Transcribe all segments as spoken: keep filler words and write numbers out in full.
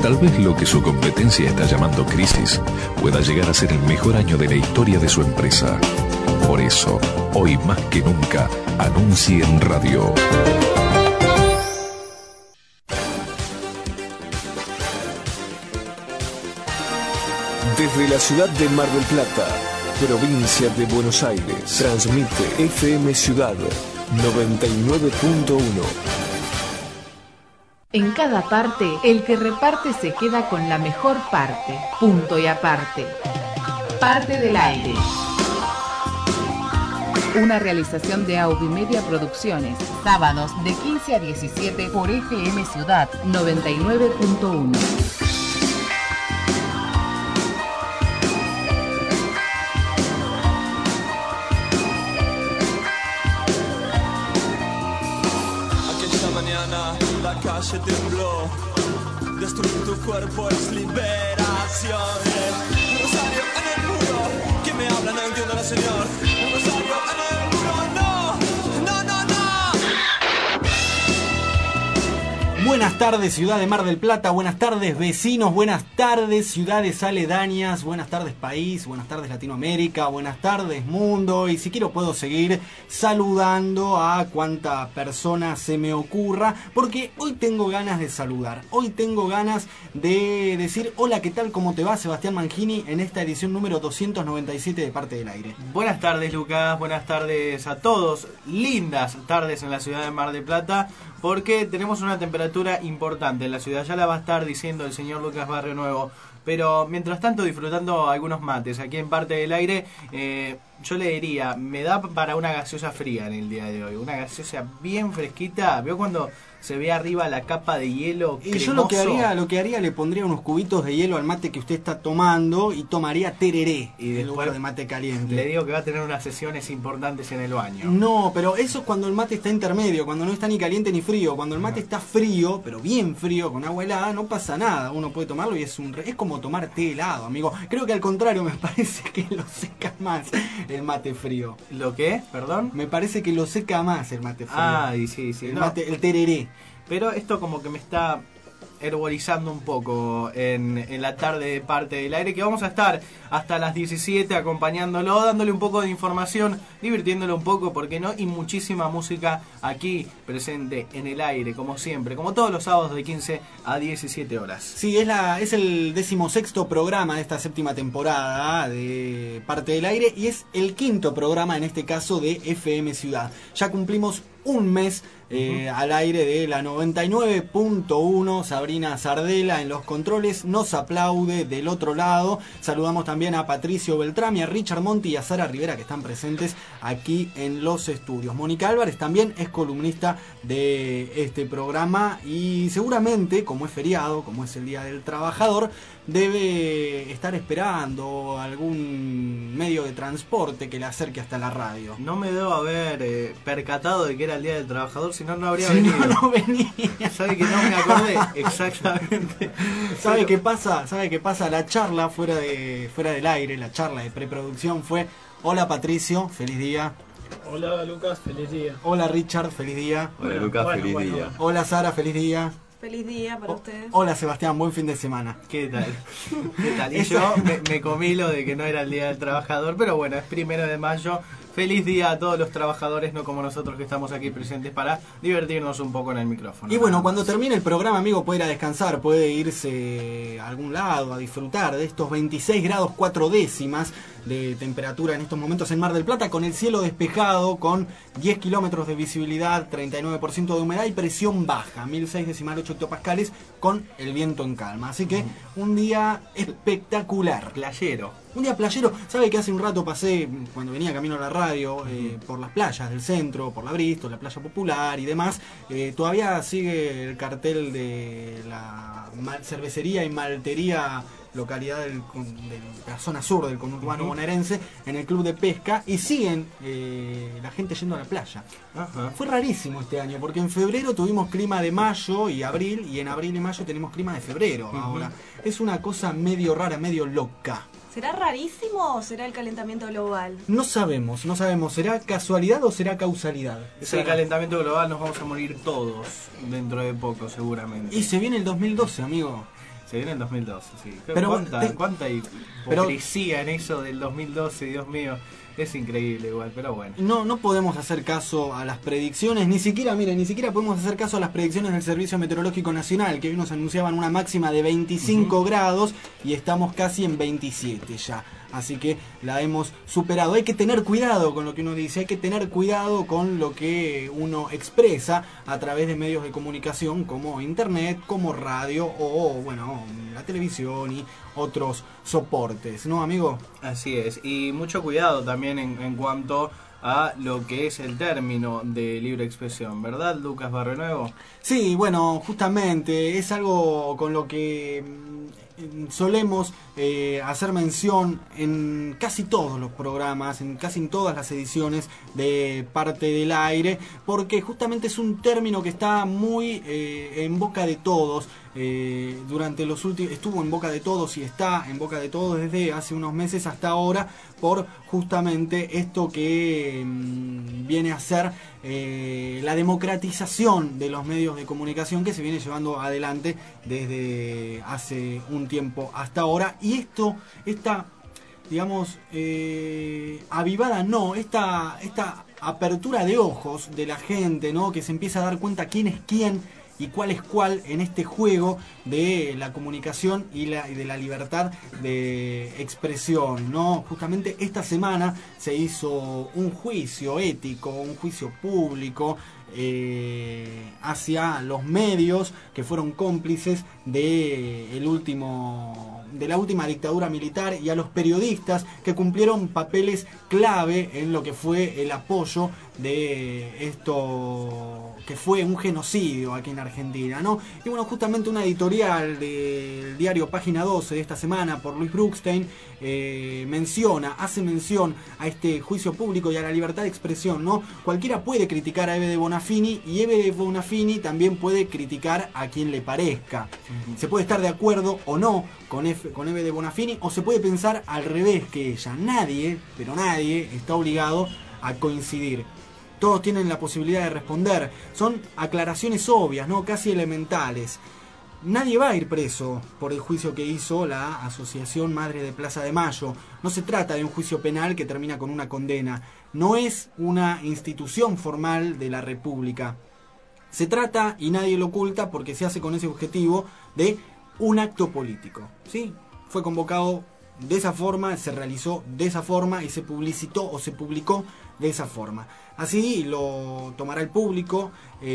Tal vez lo que su competencia está llamando crisis pueda llegar a ser el mejor año de la historia de su empresa. Por eso, hoy más que nunca, anuncie en radio. Desde la ciudad de Mar del Plata, provincia de Buenos Aires, transmite F M Ciudad noventa y nueve punto uno. En cada parte, el que reparte se queda con la mejor parte. Punto y aparte. Parte del aire. Una realización de Audimedia Producciones. Sábados de quince a diecisiete por F M Ciudad noventa y nueve punto uno. La calle tembló, destruir tu cuerpo es liberación. Un rosario en el muro, ¿quién me habla? No entiendo la señor. Un rosario en el muro, no, no, no, no. Buenas tardes, ciudad de Mar del Plata, buenas tardes, vecinos, buenas tardes, ciudades aledañas, buenas tardes, país, buenas tardes, Latinoamérica, buenas tardes, mundo, y si quiero puedo seguir saludando a cuanta persona se me ocurra, porque hoy tengo ganas de saludar, hoy tengo ganas de decir hola, ¿qué tal? ¿Cómo te va? Sebastián Mangini en esta edición número doscientos noventa y siete de Parte del Aire. Buenas tardes, Lucas, buenas tardes a todos, lindas tardes en la ciudad de Mar del Plata, porque tenemos una temperatura importante en la ciudad, ya la va a estar diciendo el señor Lucas Barrio Nuevo, pero mientras tanto disfrutando algunos mates aquí en Parte del Aire. eh, yo le diría, me da para una gaseosa fría en el día de hoy, una gaseosa bien fresquita. ¿Veo cuando se ve arriba la capa de hielo y cremoso? yo lo que haría, lo que haría le pondría unos cubitos de hielo al mate que usted está tomando y tomaría tereré y en lugar de mate caliente. Le digo que va a tener unas sesiones importantes en el baño. No, pero eso es cuando el mate está intermedio, cuando no está ni caliente ni frío. Cuando el mate está frío, pero bien frío, con agua helada, no pasa nada. Uno puede tomarlo y es un re... es como tomar té helado, amigo. Creo que al contrario, me parece que lo seca más el mate frío. ¿Lo qué? ¿Perdón? Me parece que lo seca más el mate frío. Ah, y sí, sí. El, no. mate, el tereré. Pero esto como que me está herborizando un poco en, en la tarde de Parte del Aire, que vamos a estar hasta las diecisiete acompañándolo, dándole un poco de información, divirtiéndolo un poco, ¿por qué no? Y muchísima música aquí presente en el aire, como siempre, como todos los sábados de quince a diecisiete horas. Sí, es, la, es el decimosexto programa de esta séptima temporada de Parte del Aire y es el quinto programa en este caso de F M Ciudad. Ya cumplimos un mes eh, uh-huh. al aire de la noventa y nueve punto uno. Sabrina Sardela en los controles nos aplaude del otro lado. Saludamos también a Patricio Beltrami, a Richard Monti y a Sara Rivera, que están presentes aquí en los estudios. Mónica Álvarez también es columnista de este programa y seguramente, como es feriado, como es el Día del Trabajador, debe estar esperando algún medio de transporte que le acerque hasta la radio. No me debo haber eh, percatado de que era el Día del Trabajador, si no, no habría si venido. No, no venía. ¿Sabe que no me acordé? Exactamente. ¿Sabe Pero... qué pasa? ¿Sabe qué pasa? La charla fuera de fuera del aire, la charla de preproducción fue: hola Patricio, feliz día. Hola Lucas, feliz día. Hola Richard, feliz día. Hola bueno, Lucas, bueno, feliz bueno, día. Hola Sara, feliz día. Feliz día para o, ustedes. Hola Sebastián, buen fin de semana. ¿Qué tal? ¿Qué tal? Y yo me, me comí lo de que no era el Día del Trabajador, pero bueno, es primero de mayo. Feliz día a todos los trabajadores, no como nosotros que estamos aquí presentes para divertirnos un poco en el micrófono. Y bueno, cuando termine el programa, amigo, puede ir a descansar, puede irse a algún lado a disfrutar de estos veintiséis grados cuatro décimas de temperatura en estos momentos en Mar del Plata, con el cielo despejado, con diez kilómetros de visibilidad, treinta y nueve por ciento de humedad y presión baja, mil seis decimal ocho hectopascales, con el viento en calma. Así que un día espectacular. Playero. Un día playero. ¿Sabe que hace un rato pasé, cuando venía camino a la radio, eh, por las playas del centro, por la Bristol, la playa popular y demás? Eh, todavía sigue el cartel de la cervecería y maltería, localidad del, de la zona sur del conurbano uh-huh. bonaerense, en el club de pesca, y siguen eh, la gente yendo a la playa. Uh-huh. Fue rarísimo este año, porque en febrero tuvimos clima de mayo y abril, y en abril y mayo tenemos clima de febrero uh-huh. ahora. Es una cosa medio rara, medio loca. ¿Será rarísimo o será el calentamiento global? No sabemos, no sabemos. ¿Será casualidad o será causalidad? Es el calentamiento global, nos vamos a morir todos dentro de poco, seguramente. Y se viene el dos mil doce, amigo. Se viene el dos mil doce, sí. Pero, ¿Cuánta, te, cuánta hipocresía pero, en eso del dos mil doce, Dios mío? Es increíble igual, pero bueno. No, no podemos hacer caso a las predicciones, ni siquiera, miren, ni siquiera podemos hacer caso a las predicciones del Servicio Meteorológico Nacional, que hoy nos anunciaban una máxima de veinticinco uh-huh. grados y estamos casi en veintisiete ya. Así que la hemos superado. Hay que tener cuidado con lo que uno dice, hay que tener cuidado con lo que uno expresa a través de medios de comunicación como internet, como radio o, bueno, la televisión y otros soportes, ¿no, amigo? Así es, y mucho cuidado también en, en cuanto a lo que es el término de libre expresión, ¿verdad, Lucas Barrionuevo? Sí, bueno, justamente es algo con lo que solemos eh, hacer mención en casi todos los programas, en casi en todas las ediciones de Parte del Aire, porque justamente es un término que está muy eh, en boca de todos. Eh, durante los últimos estuvo en boca de todos y está en boca de todos desde hace unos meses hasta ahora, por justamente esto que mmm, viene a ser eh, la democratización de los medios de comunicación que se viene llevando adelante desde hace un tiempo hasta ahora. Y esto, esta, digamos, eh, avivada no, esta, esta apertura de ojos de la gente, ¿no? Que se empieza a dar cuenta quién es quién y cuál es cuál en este juego de la comunicación y, la, y de la libertad de expresión, ¿no? Justamente esta semana se hizo un juicio ético, un juicio público eh, hacia los medios que fueron cómplices de el último de la última dictadura militar y a los periodistas que cumplieron papeles clave en lo que fue el apoyo de esto que fue un genocidio aquí en Argentina, ¿no? Y bueno, justamente una editorial del diario Página doce de esta semana por Luis Bruckstein eh, menciona, hace mención a este juicio público y a la libertad de expresión, ¿no? Cualquiera puede criticar a Eve de Bonafini y Eve de Bonafini también puede criticar a quien le parezca. Uh-huh. Se puede estar de acuerdo o no con, F, con Eve de Bonafini o se puede pensar al revés que ella. Nadie, pero nadie está obligado a coincidir. Todos tienen la posibilidad de responder. Son aclaraciones obvias, ¿no? Casi elementales. Nadie va a ir preso por el juicio que hizo la Asociación Madre de Plaza de Mayo. No se trata de un juicio penal que termina con una condena. No es una institución formal de la República. Se trata, y nadie lo oculta porque se hace con ese objetivo, de un acto político, ¿sí? Fue convocado de esa forma, se realizó de esa forma y se publicitó o se publicó de esa forma. Así lo tomará el público,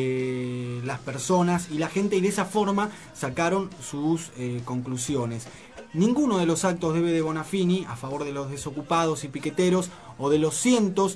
eh, las personas y la gente, y de esa forma sacaron sus eh, conclusiones. Ninguno de los actos de Eve de Bonafini a favor de los desocupados y piqueteros o de los cientos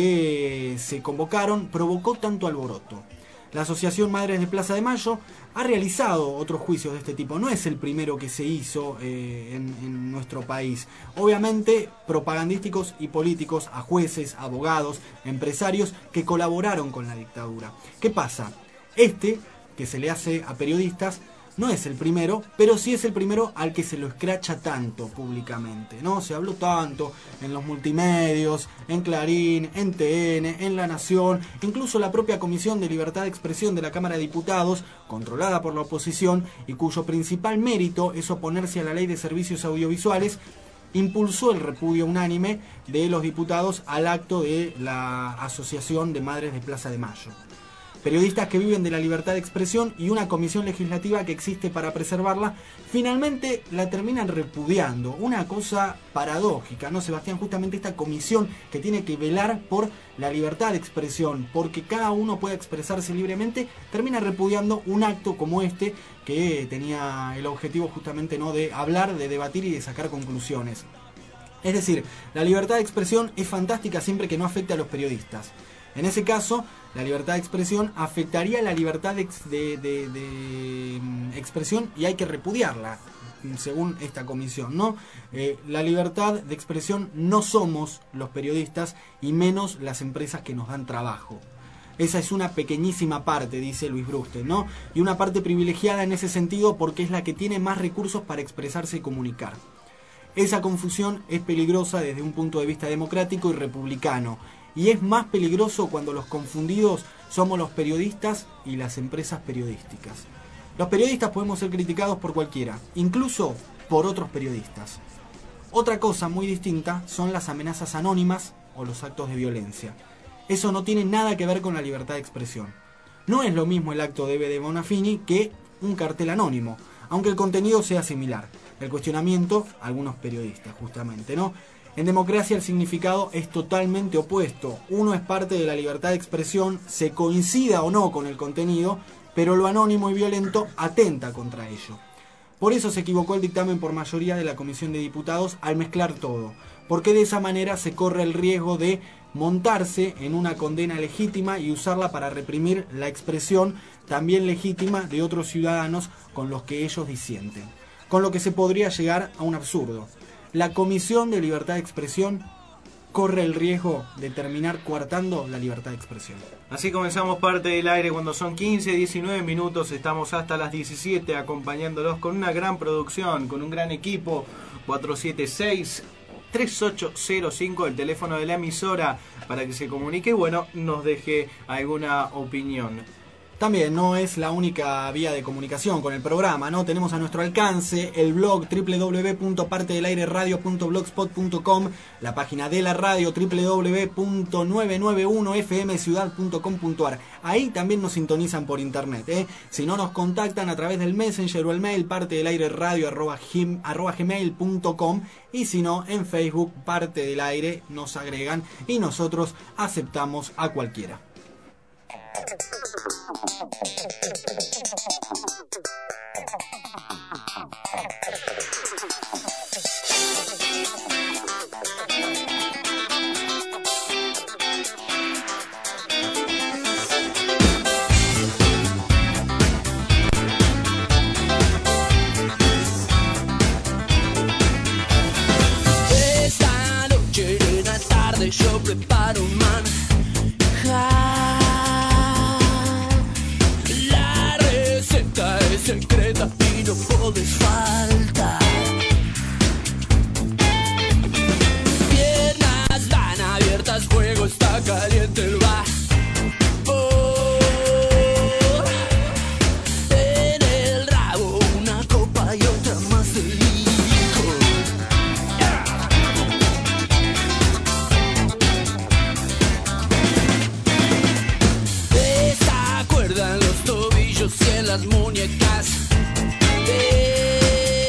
que se convocaron provocó tanto alboroto. La Asociación Madres de Plaza de Mayo ha realizado otros juicios de este tipo. No es el primero que se hizo eh, en, en nuestro país. Obviamente, propagandísticos y políticos, a jueces, abogados, empresarios que colaboraron con la dictadura. ¿Qué pasa? Este, que se le hace a periodistas, no es el primero, pero sí es el primero al que se lo escracha tanto públicamente, ¿no? Se habló tanto en los multimedios, en Clarín, en T N, en La Nación, incluso la propia Comisión de Libertad de Expresión de la Cámara de Diputados, controlada por la oposición y cuyo principal mérito es oponerse a la Ley de Servicios Audiovisuales, impulsó el repudio unánime de los diputados al acto de la Asociación de Madres de Plaza de Mayo. Periodistas que viven de la libertad de expresión y una comisión legislativa que existe para preservarla, finalmente la terminan repudiando. Una cosa paradójica, ¿no, Sebastián? Justamente esta comisión que tiene que velar por la libertad de expresión, porque cada uno pueda expresarse libremente, termina repudiando un acto como este que tenía el objetivo justamente, ¿no?, de hablar, de debatir y de sacar conclusiones. Es decir, la libertad de expresión es fantástica siempre que no afecte a los periodistas. En ese caso, la libertad de expresión afectaría la libertad de, de, de, de expresión y hay que repudiarla, según esta comisión, ¿no? Eh, la libertad de expresión no somos los periodistas y menos las empresas que nos dan trabajo. Esa es una pequeñísima parte, dice Luis Bruckstein, ¿no? Y una parte privilegiada en ese sentido porque es la que tiene más recursos para expresarse y comunicar. Esa confusión es peligrosa desde un punto de vista democrático y republicano. Y es más peligroso cuando los confundidos somos los periodistas y las empresas periodísticas. Los periodistas podemos ser criticados por cualquiera, incluso por otros periodistas. Otra cosa muy distinta son las amenazas anónimas o los actos de violencia. Eso no tiene nada que ver con la libertad de expresión. No es lo mismo el acto de Eve de Bonafini que un cartel anónimo, aunque el contenido sea similar. El cuestionamiento, algunos periodistas justamente, ¿no? En democracia el significado es totalmente opuesto. Uno es parte de la libertad de expresión, se coincida o no con el contenido, pero lo anónimo y violento atenta contra ello. Por eso se equivocó el dictamen por mayoría de la Comisión de Diputados al mezclar todo, porque de esa manera se corre el riesgo de montarse en una condena legítima y usarla para reprimir la expresión también legítima de otros ciudadanos con los que ellos disienten, con lo que se podría llegar a un absurdo. La Comisión de Libertad de Expresión corre el riesgo de terminar coartando la libertad de expresión. Así comenzamos Parte del Aire cuando son quince, diecinueve minutos, estamos hasta las diecisiete acompañándolos con una gran producción, con un gran equipo. Cuatro siete seis, tres ocho cero cinco, el teléfono de la emisora para que se comunique y bueno, nos deje alguna opinión. También no es la única vía de comunicación con el programa, ¿no? Tenemos a nuestro alcance el blog doble u doble u doble u punto parte del aire radio punto blogspot punto com, la página de la radio doble u doble u doble u punto novecientos noventa y uno f m ciudad punto com punto a r. Ahí también nos sintonizan por internet, ¿eh? Si no, nos contactan a través del Messenger o el mail parte del aire radio arroba gmail punto com, y si no, en Facebook Parte del Aire nos agregan y nosotros aceptamos a cualquiera. Esta noche en la tarde yo preparo un manjar. La receta es secreta y no puedes faltar. Piernas van abiertas, juego está caliente el bar. Oh, en el rabo una copa y otra más de licor. Esta cuerda en los tobillos y en las muñecas. Eh,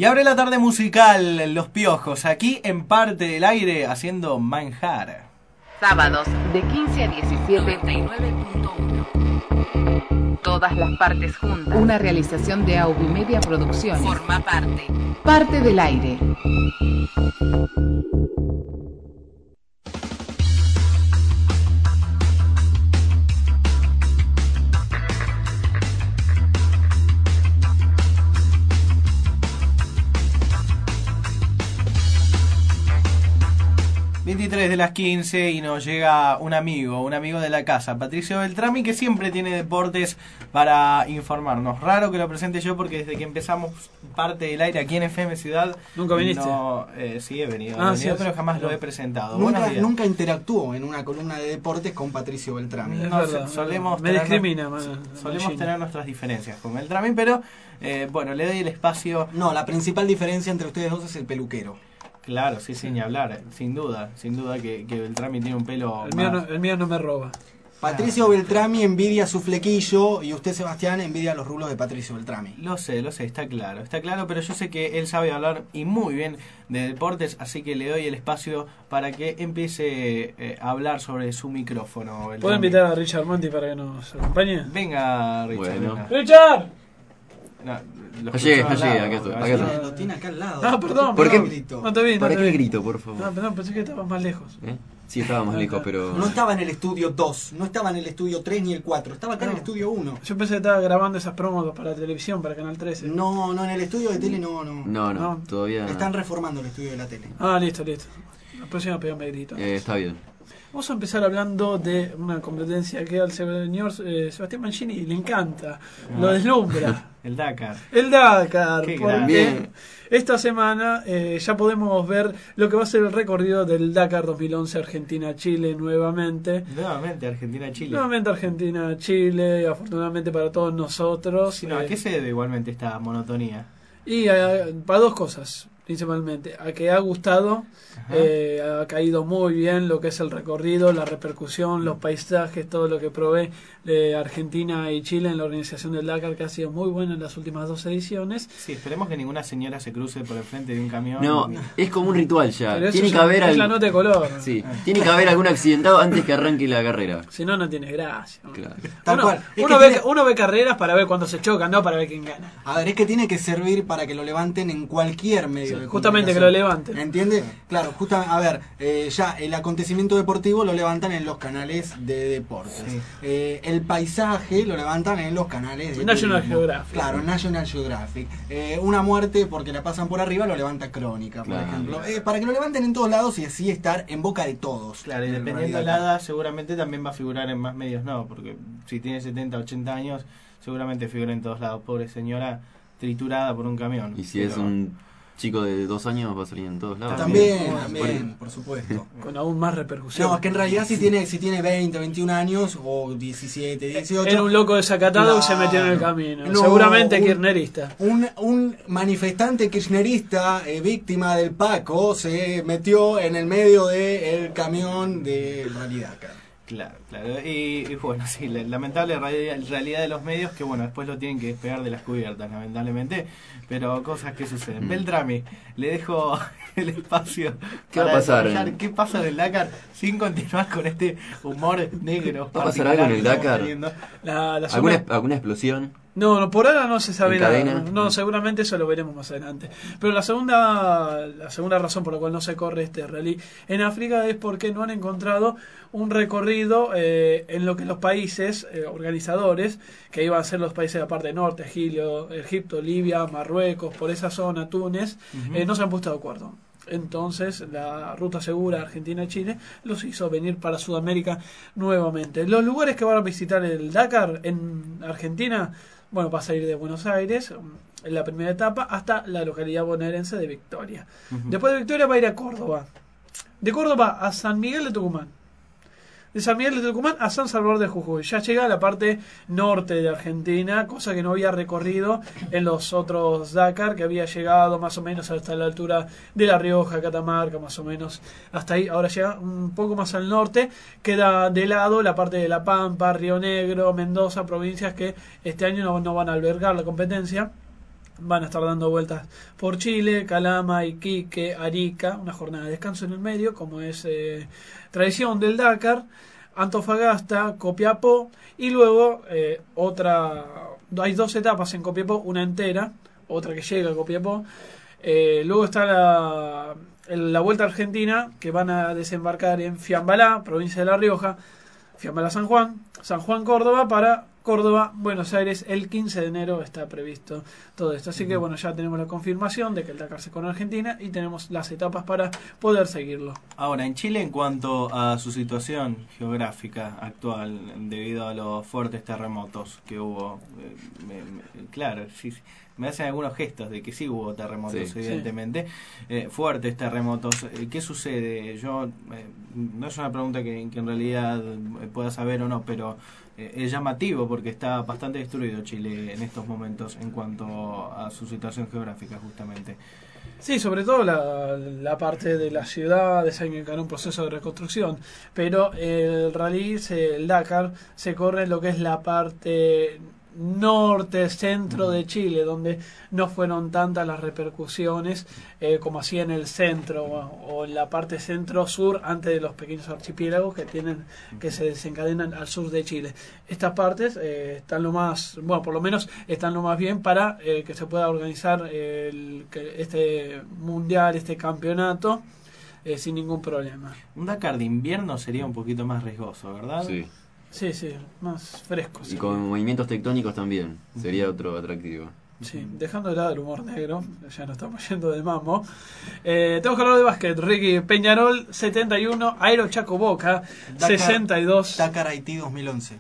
abre la tarde musical Los Piojos, aquí en Parte del Aire haciendo manjar. Sábados de quince a diecisiete. noventa y nueve punto uno. Todas las partes juntas. Una realización de Aubimedia Producciones. Forma parte. Parte del Aire. veintitrés de las quince y nos llega un amigo, un amigo de la casa, Patricio Beltrami, que siempre tiene deportes para informarnos. Raro que lo presente yo porque desde que empezamos Parte del Aire aquí en F M Ciudad... ¿Nunca viniste? No, eh, sí he venido, ah, he venido sí, pero sí, jamás no. lo he presentado. Nunca, nunca interactuó en una columna de deportes con Patricio Beltrami. No, verdad, solemos me tener, discrimina. Man, solemos man, tener nuestras diferencias con Beltrami, pero eh, bueno, le doy el espacio... No, la principal diferencia entre ustedes dos es el peluquero. Claro, sí, sin hablar, sin duda, sin duda que, que Beltrami tiene un pelo... El mío, no, el mío no me roba. Patricio Beltrami envidia su flequillo y usted, Sebastián, envidia los rulos de Patricio Beltrami. Lo sé, lo sé, está claro, está claro, pero yo sé que él sabe hablar y muy bien de deportes, así que le doy el espacio para que empiece eh, a hablar sobre su micrófono. Beltrami. ¿Puedo invitar a Richard Monti para que nos acompañe? Venga, Richard. Bueno. venga. ¡Richard! No, Allí, allí, acá estoy. Acá estoy. Lo tiene acá al lado. Ah, perdón. ¿Por qué grito? No te vi, no ¿Para te qué vi. grito, por favor? No, perdón, pensé que estabas más lejos. ¿Eh? Sí, estaba más lejos, pero... No estaba en el estudio dos, no estaba en el estudio tres ni el cuatro, estaba acá no. en el estudio uno. Yo pensé que estaba grabando esas promos para la televisión, para Canal trece. No, no, en el estudio de tele no, no. No, no, No. todavía... Están reformando el estudio de la tele. Ah, listo, listo. La próxima pegame grito. Eh, está bien. Vamos a empezar hablando de una competencia que al señor eh, Sebastián Mancini le encanta, Ah. lo deslumbra. El Dakar. El Dakar, Qué porque grande. esta semana eh, ya podemos ver lo que va a ser el recorrido del Dakar dos mil once Argentina-Chile nuevamente. Nuevamente Argentina-Chile. Nuevamente Argentina-Chile, afortunadamente para todos nosotros. Sí, no, ¿a Eh, qué se debe igualmente esta monotonía? Y eh, para dos cosas, principalmente. A que ha gustado, eh, ha caído muy bien lo que es el recorrido, la repercusión, los paisajes, todo lo que provee de Argentina y Chile en la organización del Dakar, que ha sido muy buena en las últimas dos ediciones. Sí, esperemos que ninguna señora se cruce por el frente de un camión. No, es como un ritual ya. Pero eso Tiene ya que haber es algo... la nota de color. Sí, tiene que haber algún accidentado antes que arranque la carrera. Si no, no tiene gracia. Claro. Tal uno, cual. Es uno que ve, tiene- uno ve carreras para ver cuando se chocan, no para ver quién gana. A ver, es que tiene que servir para que lo levanten en cualquier medio Sí, de justamente que comunicación. lo levanten. ¿Entiende? Claro, justamente, a ver, eh, ya el acontecimiento deportivo lo levantan en los canales de deportes. Sí. Eh, el paisaje lo levantan en los canales de National turismo. Geographic. Claro, National Geographic. Eh, una muerte porque la pasan por arriba lo levanta Crónica, por Claro. ejemplo. Eh, para que lo levanten en todos lados y así estar en boca de todos. Claro, y En dependiendo de realidad. la edad, seguramente también va a figurar en más medios, no, porque si tiene setenta, ochenta años, seguramente figura en todos lados. Pobre señora, triturada por un camión. Y si es Pero- un chico de dos años va a salir en todos lados. También, Por- también, por supuesto. Con aún más repercusión. No, es que en realidad si tiene, si tiene veinte, veintiún años o diecisiete, dieciocho... Era un loco desacatado que se Claro. metió en el camino. No, Seguramente un- kirchnerista. Un, un manifestante kirchnerista, eh, víctima del Paco, se metió en el medio del camión de Ralidaca. Claro, claro. Y, y bueno, sí, la lamentable realidad, realidad de los medios que, bueno, después lo tienen que despegar de las cubiertas, lamentablemente. Pero cosas que suceden. Mm. Beltrami, le dejo el espacio. ¿Qué va a para pasar? desarrollar ¿Qué pasa en el Dakar sin continuar con este humor negro? ¿Va a pasar particular algo en el que estamos Dakar? teniendo? La, la ¿Alguna, zona- ¿Alguna explosión? No, no, por ahora no se sabe ¿En nada. cadena? No, seguramente eso lo veremos más adelante. Pero la segunda, la segunda razón por la cual no se corre este rally en África es porque no han encontrado un recorrido eh, en lo que los países eh, organizadores, que iban a ser los países de la parte norte, Egipto, Egipto, Libia, Marruecos, por esa zona, Túnez, Ujú. eh, no se han puesto de acuerdo. Entonces la ruta segura Argentina-Chile los hizo venir para Sudamérica nuevamente. Los lugares que van a visitar el Dakar en Argentina, bueno, vas a ir de Buenos Aires en la primera etapa hasta la localidad bonaerense de Victoria. Ujú. Después de Victoria va a ir a Córdoba. De Córdoba a San Miguel de Tucumán. De San Miguel de Tucumán a San Salvador de Jujuy. Ya llega a la parte norte de Argentina, cosa que no había recorrido en los otros Dakar, que había llegado más o menos hasta la altura de La Rioja, Catamarca, más o menos hasta ahí. Ahora llega un poco más al norte, queda de lado la parte de La Pampa, Río Negro, Mendoza, provincias que este año no, no van a albergar la competencia. van a estar dando vueltas por Chile, Calama, Iquique, Arica, una jornada de descanso en el medio, como es eh, tradición del Dakar, Antofagasta, Copiapó, y luego eh, otra, hay dos etapas en Copiapó, una entera, otra que llega a Copiapó, eh, luego está la, la Vuelta a Argentina, que van a desembarcar en Fiambalá, provincia de La Rioja, Fiambalá San Juan, San Juan Córdoba, para Córdoba, Buenos Aires, el quince de enero está previsto todo esto. Así que bueno, ya tenemos la confirmación de que el Dakar se corre en Argentina y tenemos las etapas para poder seguirlo. Ahora, en Chile, en cuanto a su situación geográfica actual, debido a los fuertes terremotos que hubo, eh, me, me, claro, sí, me hacen algunos gestos de que sí hubo terremotos, sí, evidentemente, sí. eh, fuertes terremotos. Eh, ¿Qué sucede? Yo, eh, no es una pregunta que, que en realidad pueda saber o no, pero eh, es llamativo porque está bastante destruido Chile en estos momentos en cuanto a su situación geográfica, justamente. Sí, sobre todo la, la parte de la ciudad, de saben que encaró un proceso de reconstrucción, pero el rally, se, el Dakar, se corre en lo que es la parte norte, centro de Chile, donde no fueron tantas las repercusiones eh, como así en el centro o, o en la parte centro-sur, antes de los pequeños archipiélagos que tienen que se desencadenan al sur de Chile. Estas partes eh, están lo más, bueno, por lo menos están lo más bien para eh, que se pueda organizar el, que este mundial, este campeonato eh, sin ningún problema. Un Dakar de invierno sería un poquito más riesgoso, ¿verdad? Sí. Sí, sí, más fresco. Y con movimientos tectónicos también, sería otro atractivo. Sí, dejando de lado el humor negro, ya nos estamos yendo de mambo. Eh, tenemos que hablar de básquet, Ricky. Peñarol setenta y uno, Aero Chaco Boca Dakar, sesenta y dos. Dakar Haití dos mil once.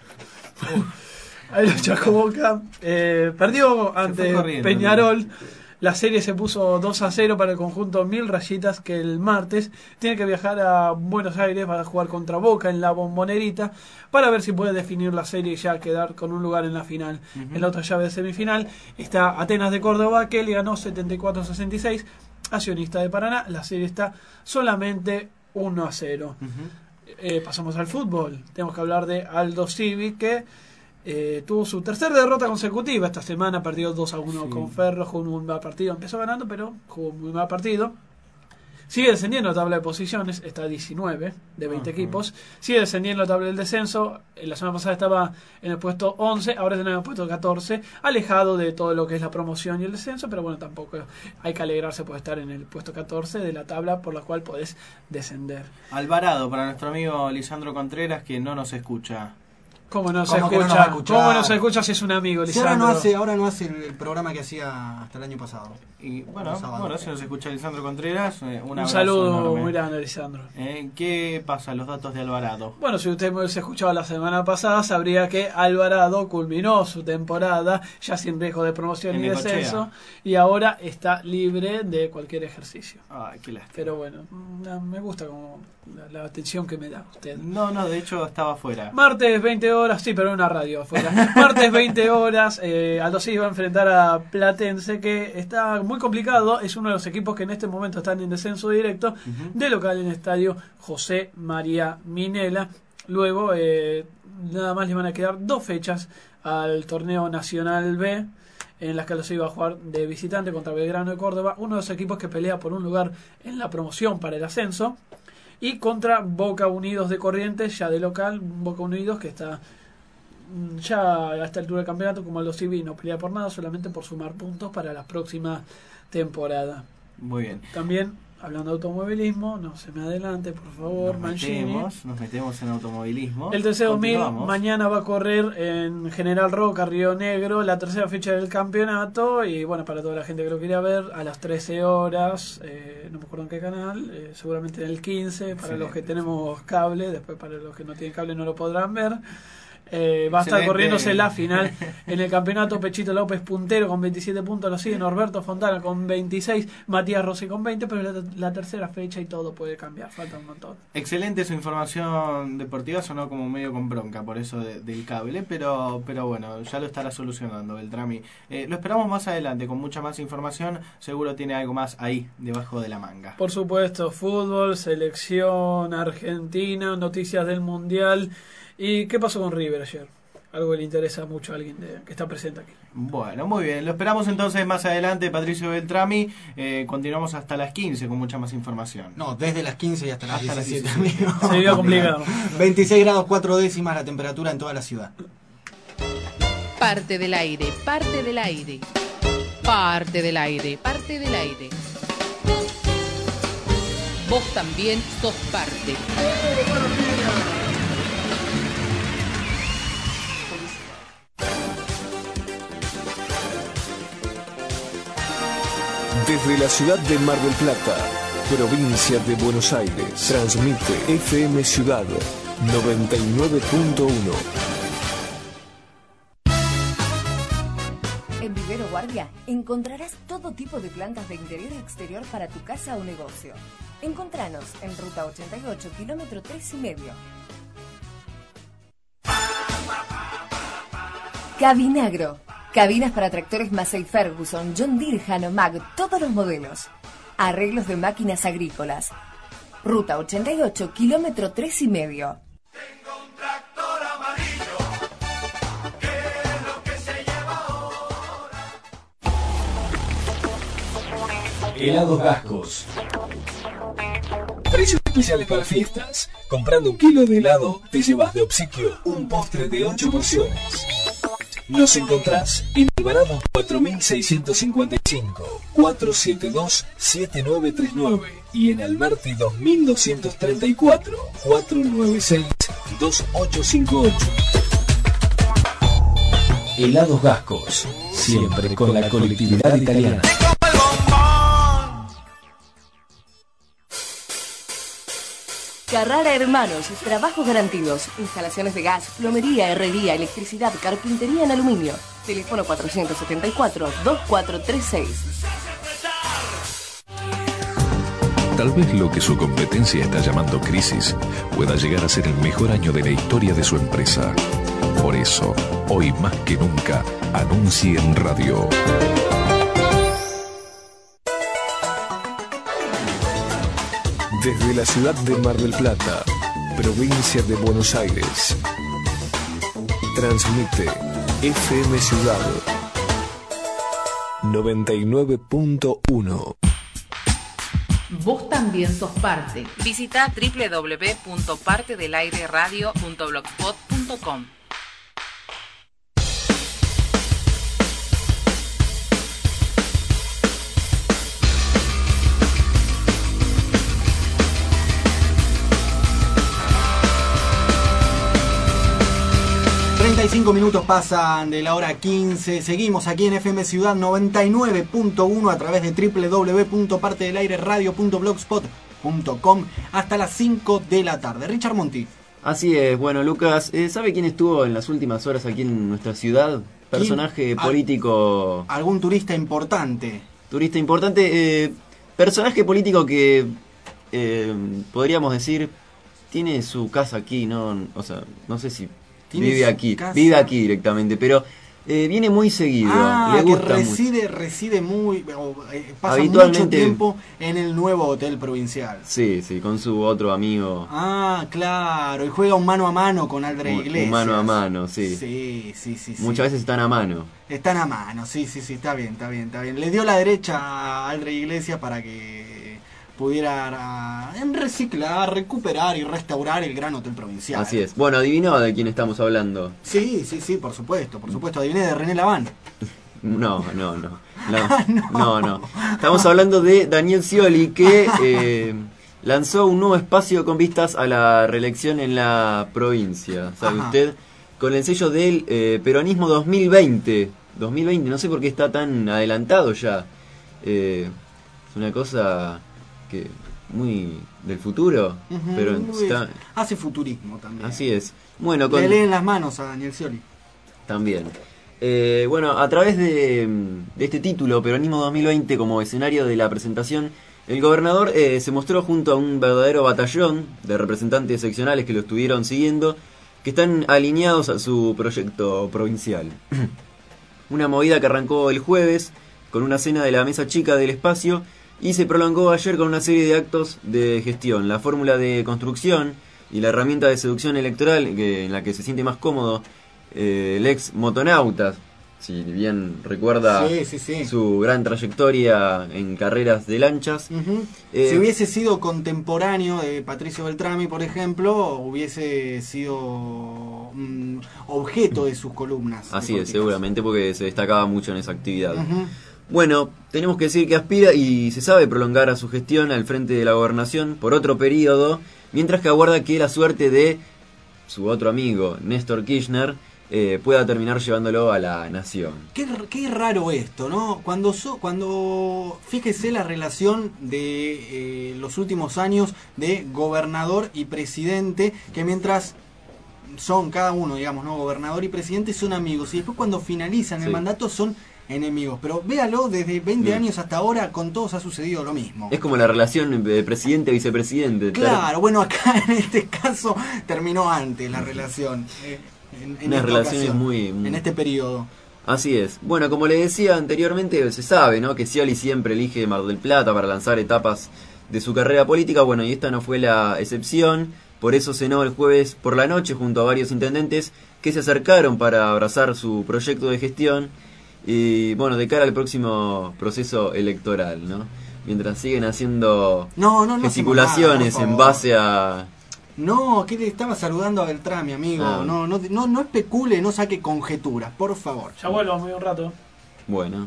Aero Chaco Boca eh, perdió ante Peñarol. La serie se puso dos a cero para el conjunto Mil Rayitas, que el martes tiene que viajar a Buenos Aires para jugar contra Boca en la Bombonerita para ver si puede definir la serie y ya quedar con un lugar en la final. Uh-huh. En la otra llave de semifinal está Atenas de Córdoba, que le ganó setenta y cuatro a sesenta y seis a Sionista de Paraná. La serie está solamente uno a cero. Uh-huh. Eh, pasamos al fútbol. Tenemos que hablar de Aldo Civi, que Eh, tuvo su tercera derrota consecutiva esta semana, perdió dos a uno sí. con Ferro, jugó un muy mal partido, empezó ganando pero jugó un muy mal partido, sigue descendiendo la tabla de posiciones, está a diecinueve de veinte uh-huh. equipos, sigue descendiendo la tabla del descenso, la semana pasada estaba en el puesto once, ahora está en el puesto catorce, alejado de todo lo que es la promoción y el descenso, pero bueno, tampoco hay que alegrarse por estar en el puesto catorce de la tabla por la cual podés descender. Alvarado, para nuestro amigo Lisandro Contreras, que no nos escucha. ¿Cómo no se escucha? No ¿Cómo no se escucha si es un amigo, Lisandro? Si ahora, no hace, ahora no hace el programa que hacía hasta el año pasado. Y bueno, bueno si nos escucha Lisandro Contreras, eh, un, un saludo enorme. Muy grande, Lisandro. Eh, ¿Qué pasa? Los datos de Alvarado. Bueno, si usted me hubiese escuchado la semana pasada, sabría que Alvarado culminó su temporada ya sin riesgo de promoción ni descenso y ahora está libre de cualquier ejercicio. Ay, qué lástima. Pero bueno, me gusta como la, la atención que me da usted. No, no, de hecho estaba afuera. Martes veinte horas, sí, pero en una radio afuera. Martes veinte horas, eh, Aldo Civi va a enfrentar a Platense, que está muy complicado, es uno de los equipos que en este momento están en descenso directo, uh-huh. de local en el estadio José María Minela. Luego, eh, nada más le van a quedar dos fechas al torneo Nacional B, en las que Aldo Civi va a jugar de visitante contra Belgrano de Córdoba, uno de los equipos que pelea por un lugar en la promoción para el ascenso, y contra Boca Unidos de Corrientes, ya de local, Boca Unidos que está ya a esta altura del campeonato, como Aldo Civi no pelea por nada, solamente por sumar puntos para la próxima temporada. Muy bien. También, hablando de automovilismo, no se me adelante, por favor, nos Mancini. Metemos, nos metemos en automovilismo. El T C dos mil mañana va a correr en General Roca, Río Negro, la tercera fecha del campeonato. Y bueno, para toda la gente que lo quería ver, a las trece horas, eh, no me acuerdo en qué canal, eh, seguramente en el quince, para sí, los que tenemos cable, después para los que no tienen cable no lo podrán ver. Eh, va a estar corriéndose la final en el campeonato. Pechito López puntero con veintisiete puntos, lo sigue Norberto Fontana con veintiséis, Matías Rossi con veinte, pero la, la tercera fecha y todo puede cambiar, falta un montón. Excelente su información deportiva, sonó como medio con bronca por eso de, del cable, pero pero bueno, ya lo estará solucionando Beltrami. Eh, lo esperamos más adelante con mucha más información, seguro tiene algo más ahí debajo de la manga. Por supuesto, fútbol, selección argentina, noticias del mundial. ¿Y qué pasó con River ayer? algo que le interesa mucho a alguien de, que está presente aquí. Bueno, muy bien. Lo esperamos entonces más adelante, Patricio Beltrami. Eh, continuamos hasta las quince con mucha más información. No, desde las quince y hasta las Hasta las diecisiete, diecisiete. amigo. Se iba complicado. veintiséis grados cuatro décimas la temperatura en toda la ciudad. Parte del aire, parte del aire. Parte del aire, parte del aire. Vos también sos parte. Desde la ciudad de Mar del Plata, provincia de Buenos Aires, transmite F M Ciudad noventa y nueve punto uno. En Vivero Guardia encontrarás todo tipo de plantas de interior y exterior para tu casa o negocio. Encontranos en Ruta ochenta y ocho, kilómetro tres y medio. Cabinagro. Cabinas para tractores Massey Ferguson, John Deere, Hanomag, todos los modelos. Arreglos de máquinas agrícolas. Ruta ochenta y ocho, kilómetro tres y medio. Tengo un tractor amarillo, ¿qué es lo que se lleva ahora? Helados Gascos. Precios especiales para fiestas. Comprando un kilo de helado, te llevas de obsequio un postre de ocho porciones. Nos encontrás en Alvarado cuatro mil seiscientos cincuenta y cinco, cuatrocientos setenta y dos, setenta y nueve treinta y nueve y en Alberti dos mil doscientos treinta y cuatro, cuatrocientos noventa y seis, veintiocho cincuenta y ocho. Helados Gascos, siempre con la colectividad italiana. Carrara Hermanos, trabajos garantidos, instalaciones de gas, plomería, herrería, electricidad, carpintería en aluminio. Teléfono cuatrocientos setenta y cuatro, veinticuatro treinta y seis. Tal vez lo que su competencia está llamando crisis pueda llegar a ser el mejor año de la historia de su empresa. Por eso, hoy más que nunca, anuncie en radio. Desde la ciudad de Mar del Plata, provincia de Buenos Aires, transmite F M Ciudad noventa y nueve punto uno. Vos también sos parte. Visita doble u doble u doble u punto parte del aire radio punto blogspot punto com. treinta y cinco minutos pasan de la hora quince. Seguimos aquí en F M Ciudad noventa y nueve punto uno a través de doble u doble u doble u punto parte del aire radio punto blogspot punto com hasta las cinco de la tarde. Richard Monti. Así es, bueno, Lucas, eh, ¿sabe quién estuvo en las últimas horas aquí en nuestra ciudad? Personaje político. ¿Algún turista importante? Turista importante, eh, personaje político que eh, podríamos decir tiene su casa aquí, no, o sea, no sé si vive aquí, casa? vive aquí directamente, pero eh, viene muy seguido. Ah, le gusta que reside, mucho. reside muy, eh, pasa Habitualmente, mucho tiempo en el nuevo hotel provincial. Sí, sí, con su otro amigo. Ah, claro, y juega un mano a mano con Aldre Iglesias. Un mano a mano, sí. Sí, sí, sí. Muchas sí. veces están a mano. Están a mano, sí, sí, sí, está bien, está bien, está bien. Le dio la derecha a Aldre Iglesias para que pudiera uh, reciclar, recuperar y restaurar el gran hotel provincial. Así es. Bueno, adivinó de quién estamos hablando. Sí, sí, sí, por supuesto, por supuesto. Adiviné de René Laván. No, no, no. La, no. no, no. Estamos hablando de Daniel Scioli, que eh, lanzó un nuevo espacio con vistas a la reelección en la provincia. ¿Sabe Ajá. usted? Con el sello del eh, peronismo dos mil veinte. dos mil veinte, no sé por qué está tan adelantado ya. Eh, es una cosa que muy del futuro, uh-huh, pero está... hace futurismo también. Así es. Bueno, con... le leen las manos a Daniel Scioli. También. Eh, bueno, a través de, de este título, Peronismo dos mil veinte, como escenario de la presentación, el gobernador eh, se mostró junto a un verdadero batallón de representantes seccionales que lo estuvieron siguiendo, que están alineados a su proyecto provincial. Una movida que arrancó el jueves con una cena de la mesa chica del espacio y se prolongó ayer con una serie de actos de gestión. La fórmula de construcción y la herramienta de seducción electoral, que, en la que se siente más cómodo eh, el ex motonauta, si bien recuerda sí, sí, sí. su gran trayectoria en carreras de lanchas. Uh-huh. Eh, si hubiese sido contemporáneo de Patricio Beltrami, por ejemplo, hubiese sido um, objeto de sus columnas. Así es, seguramente, porque se destacaba mucho en esa actividad. Uh-huh. Bueno, tenemos que decir que aspira y se sabe prolongar a su gestión al frente de la gobernación por otro periodo, mientras que aguarda que la suerte de su otro amigo, Néstor Kirchner, Eh, pueda terminar llevándolo a la nación. Qué, qué raro esto, ¿no? Cuando, so, cuando fíjese la relación de eh, los últimos años de gobernador y presidente, que mientras son cada uno, digamos, ¿no? Gobernador y presidente son amigos, y después cuando finalizan sí. el mandato son enemigos. Pero véalo, desde veinte mm. años hasta ahora con todos ha sucedido lo mismo. Es como la relación de presidente-vicepresidente. Claro, bueno, acá en este caso terminó antes la relación. Eh, En, en unas relaciones ocasión, muy, muy... en este periodo. Así es. Bueno, como le decía anteriormente, se sabe, ¿no?, que Scioli siempre elige Mar del Plata para lanzar etapas de su carrera política. Bueno, y esta no fue la excepción. Por eso cenó el jueves por la noche junto a varios intendentes que se acercaron para abrazar su proyecto de gestión y, bueno, de cara al próximo proceso electoral, ¿no? Mientras siguen haciendo no, no, no gesticulaciones nada, en base a... No, que le estaba saludando a Beltrami, amigo. Ah. No, no, no, no especule, no saque conjeturas, por favor. Ya vuelvo, muy un rato. Bueno.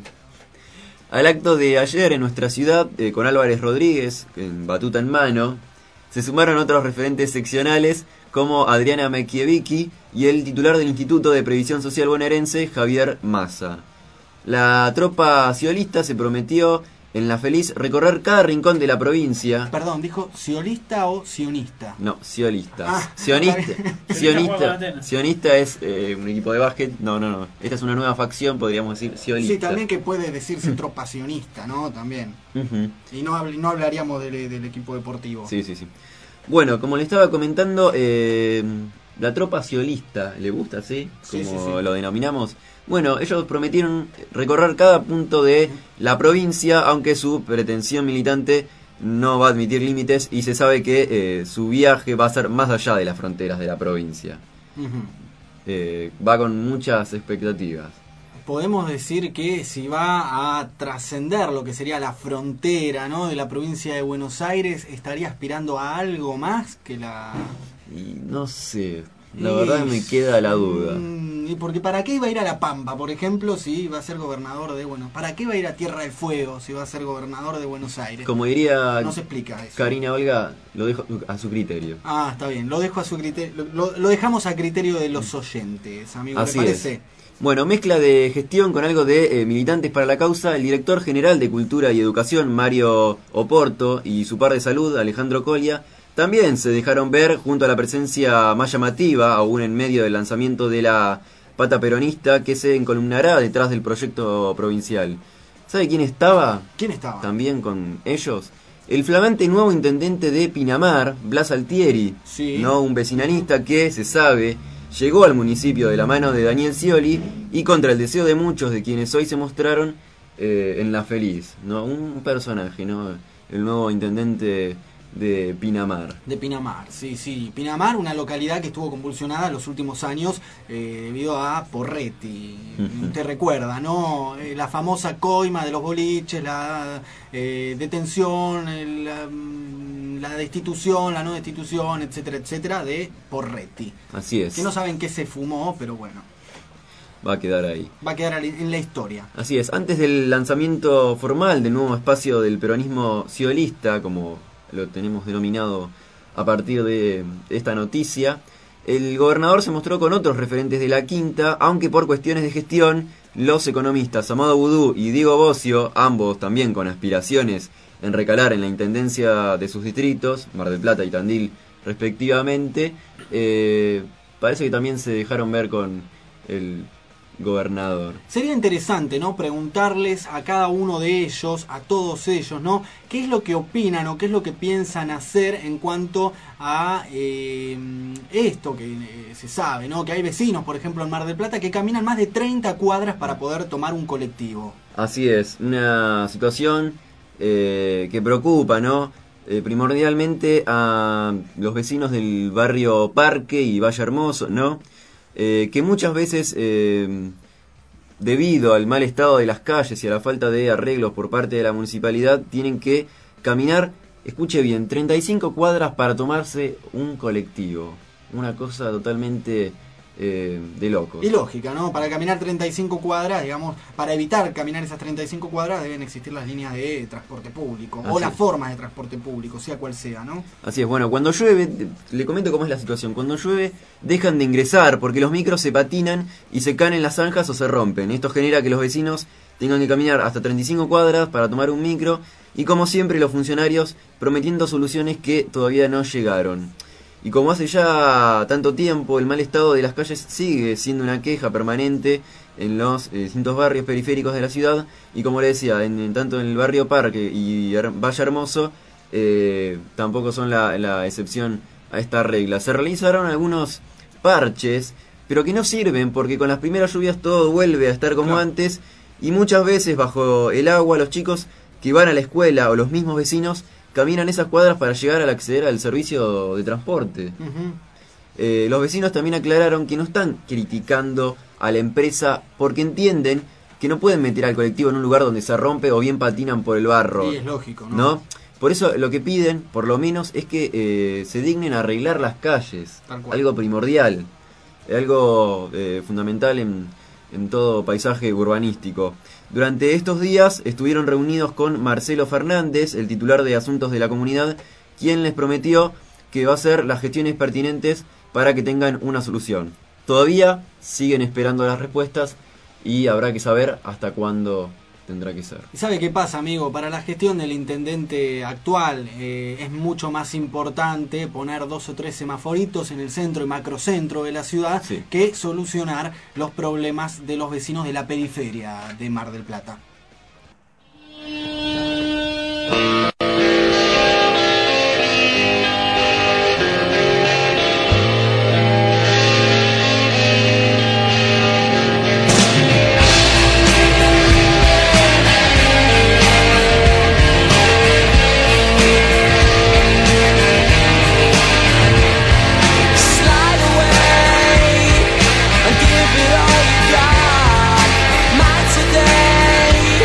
Al acto de ayer en nuestra ciudad, eh, con Álvarez Rodríguez, en batuta en mano, se sumaron otros referentes seccionales como Adriana Mekiewicz y el titular del Instituto de Previsión Social bonaerense, Javier Massa. La tropa ciolista se prometió en La Feliz recorrer cada rincón de la provincia. Perdón, ¿dijo ciolista o sionista? No, ciolista. Ah, sionista, sionista, sionista es eh, un equipo de básquet. No, no, no. Esta es una nueva facción, podríamos decir ciolista. Sí, también que puede decirse tropa sionista, ¿no? También. Uh-huh. Y no, no hablaríamos del, del equipo deportivo. Sí, sí, sí. Bueno, como le estaba comentando, eh, la tropa ciolista, ¿le gusta así? Sí, como sí, sí. lo denominamos. Bueno, ellos prometieron recorrer cada punto de la provincia, aunque su pretensión militante no va a admitir límites y se sabe que eh, su viaje va a ser más allá de las fronteras de la provincia. Uh-huh. Eh, va con muchas expectativas. Podemos decir que si va a trascender lo que sería la frontera, ¿no?, de la provincia de Buenos Aires, estaría aspirando a algo más que la... Y no sé... La verdad me queda la duda. Y porque ¿para qué iba a ir a La Pampa, por ejemplo, si va a ser gobernador de bueno? ¿Para qué va a ir a Tierra del Fuego si va a ser gobernador de Buenos Aires? Como diría no se explica eso. Karina Olga, lo dejo a su criterio. Ah, está bien, lo dejo a su criterio, lo, lo dejamos a criterio de los oyentes, amigo. Así ¿Le parece? Es. Bueno, mezcla de gestión con algo de eh, militantes para la causa. El director general de Cultura y Educación, Mario Oporto, y su par de salud, Alejandro Colia, también se dejaron ver junto a la presencia más llamativa, aún en medio del lanzamiento de la pata peronista, que se encolumnará detrás del proyecto provincial. ¿Sabe quién estaba? ¿Quién estaba? También con ellos. El flamante nuevo intendente de Pinamar, Blas Altieri, sí. ¿no? Un vecinalista que, se sabe, llegó al municipio de la mano de Daniel Scioli y contra el deseo de muchos de quienes hoy se mostraron eh, en La Feliz, ¿no? Un personaje, ¿no? El nuevo intendente de Pinamar. De Pinamar, sí, sí. Pinamar, una localidad que estuvo convulsionada en los últimos años eh, debido a Porretti. Uh-huh. Usted recuerda, ¿no? Eh, la famosa coima de los boliches, la eh, detención, el, la, la destitución, la no destitución, etcétera, etcétera, de Porretti. Así es. Que no saben qué se fumó, pero bueno. Va a quedar ahí. Va a quedar en la historia. Así es. Antes del lanzamiento formal del nuevo espacio del peronismo sciolista, como lo tenemos denominado a partir de esta noticia, el gobernador se mostró con otros referentes de la quinta, aunque por cuestiones de gestión, los economistas Amado Boudou y Diego Bocio, ambos también con aspiraciones en recalar en la intendencia de sus distritos, Mar del Plata y Tandil respectivamente, eh, parece que también se dejaron ver con el gobernador. Sería interesante, ¿no?, preguntarles a cada uno de ellos, a todos ellos, ¿no?, qué es lo que opinan o qué es lo que piensan hacer en cuanto a eh, esto que eh, se sabe, ¿no?, que hay vecinos, por ejemplo, en Mar del Plata, que caminan más de treinta cuadras para poder tomar un colectivo. Así es, una situación eh, que preocupa, ¿no?, eh, primordialmente a los vecinos del barrio Parque y Valle Hermoso, ¿no?, eh, que muchas veces, eh, debido al mal estado de las calles y a la falta de arreglos por parte de la municipalidad, tienen que caminar, escuche bien, treinta y cinco cuadras para tomarse un colectivo. Una cosa totalmente eh, de locos. Y lógica, ¿no? Para caminar treinta y cinco cuadras, digamos, para evitar caminar esas treinta y cinco cuadras deben existir las líneas de transporte público, Así o la es. forma de transporte público, sea cual sea, ¿no? Así es, bueno, cuando llueve, le comento cómo es la situación. Cuando llueve, dejan de ingresar porque los micros se patinan y se caen en las zanjas o se rompen. Esto genera que los vecinos tengan que caminar hasta treinta y cinco cuadras para tomar un micro, y como siempre los funcionarios prometiendo soluciones que todavía no llegaron. Y como hace ya tanto tiempo, el mal estado de las calles sigue siendo una queja permanente en los eh, distintos barrios periféricos de la ciudad, y como le decía, en, en tanto en el barrio Parque y Her- Valle Hermoso, eh, tampoco son la, la excepción a esta regla. Se realizaron algunos parches, pero que no sirven porque con las primeras lluvias todo vuelve a estar como Claro. antes, y muchas veces bajo el agua los chicos que van a la escuela o los mismos vecinos caminan esas cuadras para llegar al acceder al servicio de transporte. Ujú. Eh, los vecinos también aclararon que no están criticando a la empresa porque entienden que no pueden meter al colectivo en un lugar donde se rompe o bien patinan por el barro. Y es lógico, ¿no? ¿No? Por eso lo que piden, por lo menos, es que eh, se dignen a arreglar las calles. Tal cual. Algo primordial, algo eh, fundamental en, en todo paisaje urbanístico. Durante estos días estuvieron reunidos con Marcelo Fernández, el titular de Asuntos de la Comunidad, quien les prometió que va a hacer las gestiones pertinentes para que tengan una solución. Todavía siguen esperando las respuestas y habrá que saber hasta cuándo tendrá que ser. ¿Y sabe qué pasa, amigo? Para la gestión del intendente actual eh, es mucho más importante poner dos o tres semaforitos en el centro y macrocentro de la ciudad Sí. que solucionar los problemas de los vecinos de la periferia de Mar del Plata. Slide away and give it all you got. Not today.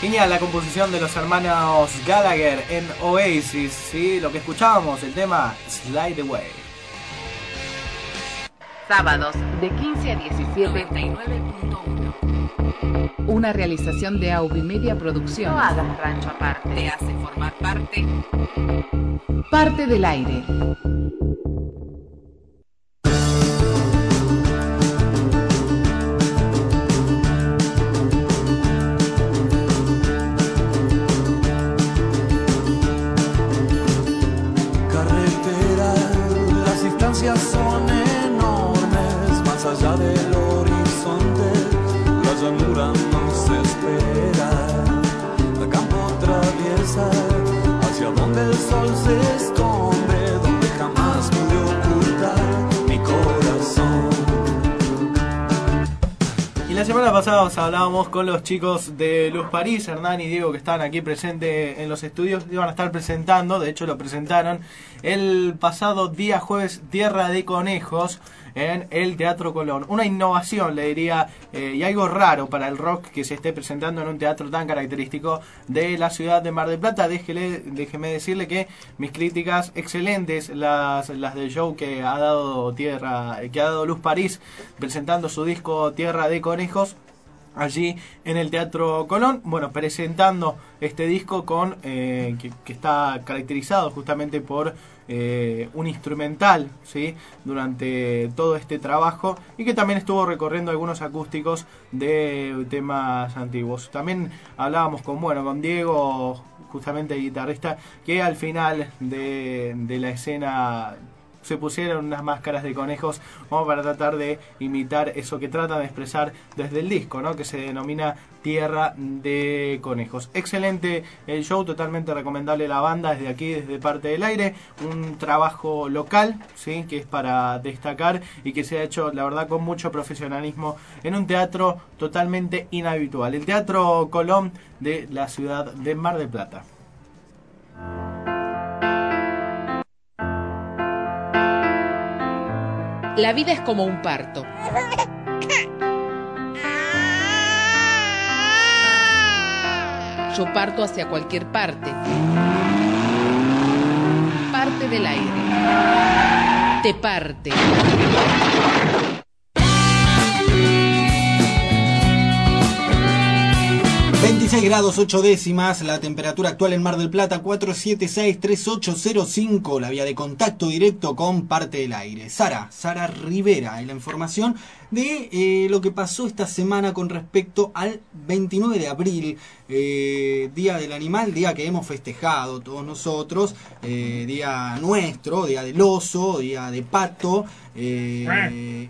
Genial la composición de los hermanos Gallagher en Oasis, ¿sí? Lo que escuchábamos, el tema Slide Away. Sábados de quince a diecisiete. noventa y nueve punto uno. Una realización de Aubimedia Producciones. No hagas rancho aparte. Te hace formar parte. Parte del aire. Son enormes, más allá del horizonte, la llanura nos espera, a campo traviesa, hacia donde el sol se esconde, donde jamás pude ocultar mi corazón. Y la semana pasada os hablábamos con los chicos de Luz París, Hernán y Diego, que estaban aquí presentes en los estudios, iban a estar presentando, de hecho lo presentaron el pasado día jueves, Tierra de Conejos, en el Teatro Colón. Una innovación, le diría, eh, y algo raro para el rock que se esté presentando en un teatro tan característico de la ciudad de Mar del Plata. Déjele, déjeme decirle que mis críticas excelentes, las, las del show que ha dado Tierra, que ha dado Luz París, presentando su disco Tierra de Conejos, allí en el Teatro Colón, bueno, presentando este disco con eh, que, que está caracterizado justamente por eh, un instrumental, ¿sí?, durante todo este trabajo, y que también estuvo recorriendo algunos acústicos de temas antiguos. También hablábamos con, bueno, con Diego, justamente el guitarrista, que al final de, de la escena se pusieron unas máscaras de conejos como para tratar de imitar eso que tratan de expresar desde el disco, ¿no?, que se denomina Tierra de Conejos. Excelente el show, totalmente recomendable la banda desde aquí, desde Parte del Aire. Un trabajo local, ¿sí?, que es para destacar y que se ha hecho, la verdad, con mucho profesionalismo en un teatro totalmente inhabitual. El Teatro Colón de la ciudad de Mar del Plata. La vida es como un parto. Yo parto hacia cualquier parte. Parte del aire. Te parte. veintiséis grados ocho décimas, la temperatura actual en Mar del Plata, cuatro siete seis, tres ocho cero cinco, la vía de contacto directo con Parte del Aire. Sara, Sara Rivera, y la información de eh, lo que pasó esta semana con respecto al veintinueve de abril, eh, Día del Animal, día que hemos festejado todos nosotros, eh, día nuestro, día del oso, día de pato, eh,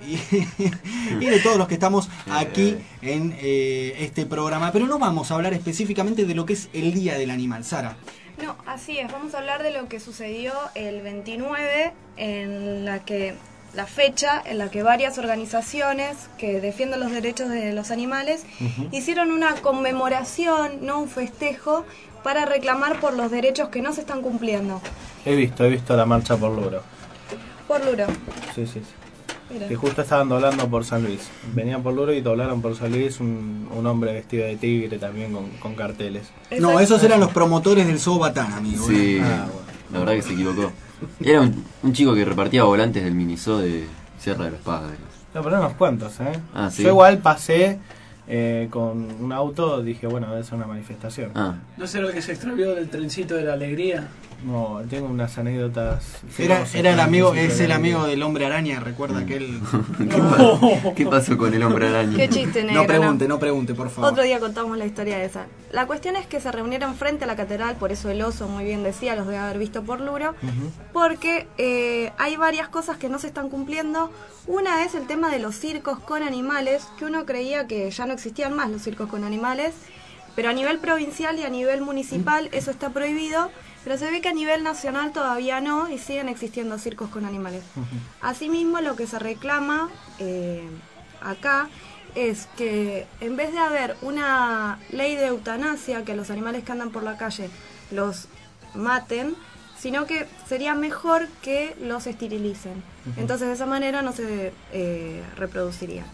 y, y de todos los que estamos aquí en eh, este programa. Pero no vamos a hablar específicamente de lo que es el Día del Animal, Sara. No, así es, vamos a hablar de lo que sucedió el veintinueve, en la que la fecha en la que varias organizaciones que defienden los derechos de los animales uh-huh. hicieron una conmemoración, no un festejo, para reclamar por los derechos que no se están cumpliendo. He visto, he visto la marcha por Luro. Por Luro. Sí, sí, sí. Mira. Que justo estaban doblando por San Luis. Venían por Luro y doblaron por San Luis un, un hombre vestido de tigre también con, con carteles. No, esos eran los promotores del Zoo Batán, amigo. Sí, ah, bueno. La verdad que se equivocó. Era un, un chico que repartía volantes del Miniso de Sierra de los Padres. No, pero unos cuantos, ¿eh? Ah, ¿sí? Yo igual pasé eh, con un auto, dije, bueno, debe ser una manifestación. Ah. ¿No será el que se extravió del trencito de la alegría? No, tengo unas anécdotas. Era, era el amigo, es el amigo del Hombre Araña, recuerda aquel. ¿Qué, pa- ¿Qué pasó con el Hombre Araña? Qué chiste negro. No pregunte, no. no pregunte, por favor. Otro día contamos la historia de esa. La cuestión es que se reunieron frente a la catedral, por eso el oso, muy bien decía, los debe haber visto por Luro, uh-huh. porque eh, hay varias cosas que no se están cumpliendo. Una es el tema de los circos con animales, que uno creía que ya no existían más los circos con animales, pero a nivel provincial y a nivel municipal eso está prohibido. Pero se ve que a nivel nacional todavía no, y siguen existiendo circos con animales. Uh-huh. Asimismo, lo que se reclama eh, acá es que en vez de haber una ley de eutanasia, que los animales que andan por la calle los maten, sino que sería mejor que los esterilicen. Uh-huh. Entonces de esa manera no se eh, reproducirían.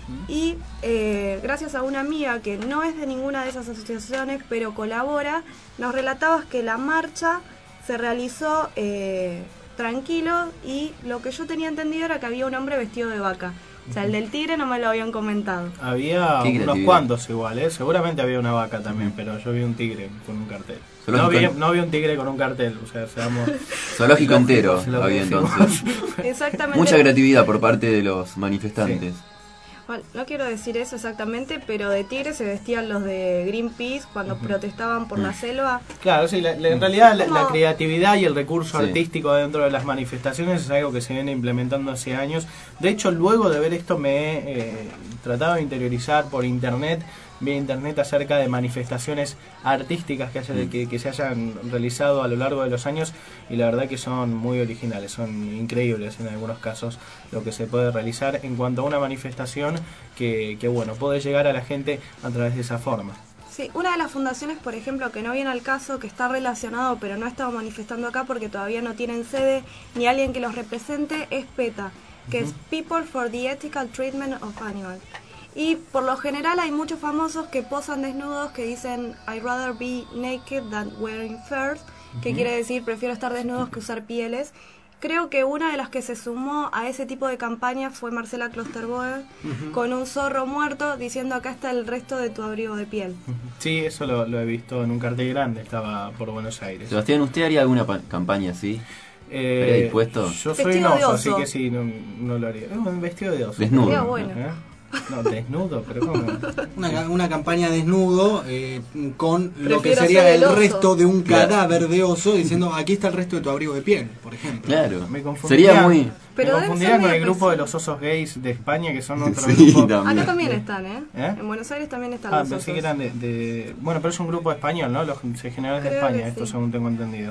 Y eh, gracias a una amiga que no es de ninguna de esas asociaciones, pero colabora, nos relatabas que la marcha se realizó eh, tranquilo, y lo que yo tenía entendido era que había un hombre vestido de vaca. O sea, el del tigre no me lo habían comentado. Había unos cuantos igual, ¿eh? Seguramente había una vaca también, pero yo vi un tigre con un cartel. No vi, no vi un tigre con un cartel, o sea, seamos... Zoológico entero había entonces. Exactamente. Mucha creatividad por parte de los manifestantes. Sí. Bueno, no quiero decir eso exactamente, pero de tigre se vestían los de Greenpeace cuando uh-huh. protestaban por uh-huh. la selva. Claro, sí, la, la, en realidad la, la creatividad y el recurso sí. artístico dentro de las manifestaciones es algo que se viene implementando hace años. De hecho, luego de ver esto me he eh, tratado de interiorizar por internet, vía internet acerca de manifestaciones artísticas que, haya, que, que se hayan realizado a lo largo de los años, y la verdad que son muy originales, son increíbles en algunos casos lo que se puede realizar en cuanto a una manifestación que, que bueno, puede llegar a la gente a través de esa forma. Sí, una de las fundaciones, por ejemplo, que no viene al caso, que está relacionado pero no estamos manifestando acá porque todavía no tienen sede ni alguien que los represente, es PETA, que uh-huh. es People for the Ethical Treatment of Animals. Y por lo general hay muchos famosos que posan desnudos, que dicen I'd rather be naked than wearing furs, que uh-huh. quiere decir prefiero estar desnudos que usar pieles. Creo que una de las que se sumó a ese tipo de campaña fue Marcela Klosterboer, uh-huh. con un zorro muerto diciendo acá está el resto de tu abrigo de piel. Sí, eso lo, lo he visto en un cartel grande, estaba por Buenos Aires. Sebastián, ¿usted haría alguna pa- campaña así? Eh, ¿Estaría dispuesto? Yo soy un oso, así que sí, no, no lo haría. Un vestido de oso. Desnudo. Sería bueno. ¿Eh? No, desnudo, pero ¿cómo? Una, una campaña desnudo eh, con Prefiero lo que sería el oso. resto de un Claro. cadáver de oso, diciendo aquí está el resto de tu abrigo de piel, por ejemplo. Claro, Me confundiría, sería muy... Pero me debe confundiría ser con el medio grupo de pesado. los osos gays de España, que son otro Sí, grupo. también. Acá también están, ¿eh? ¿Eh? En Buenos Aires también están Ah, los pensé osos. que eran de, de... Bueno, pero es un grupo español, ¿no? Los generales de Creo España, que esto sí. según tengo entendido.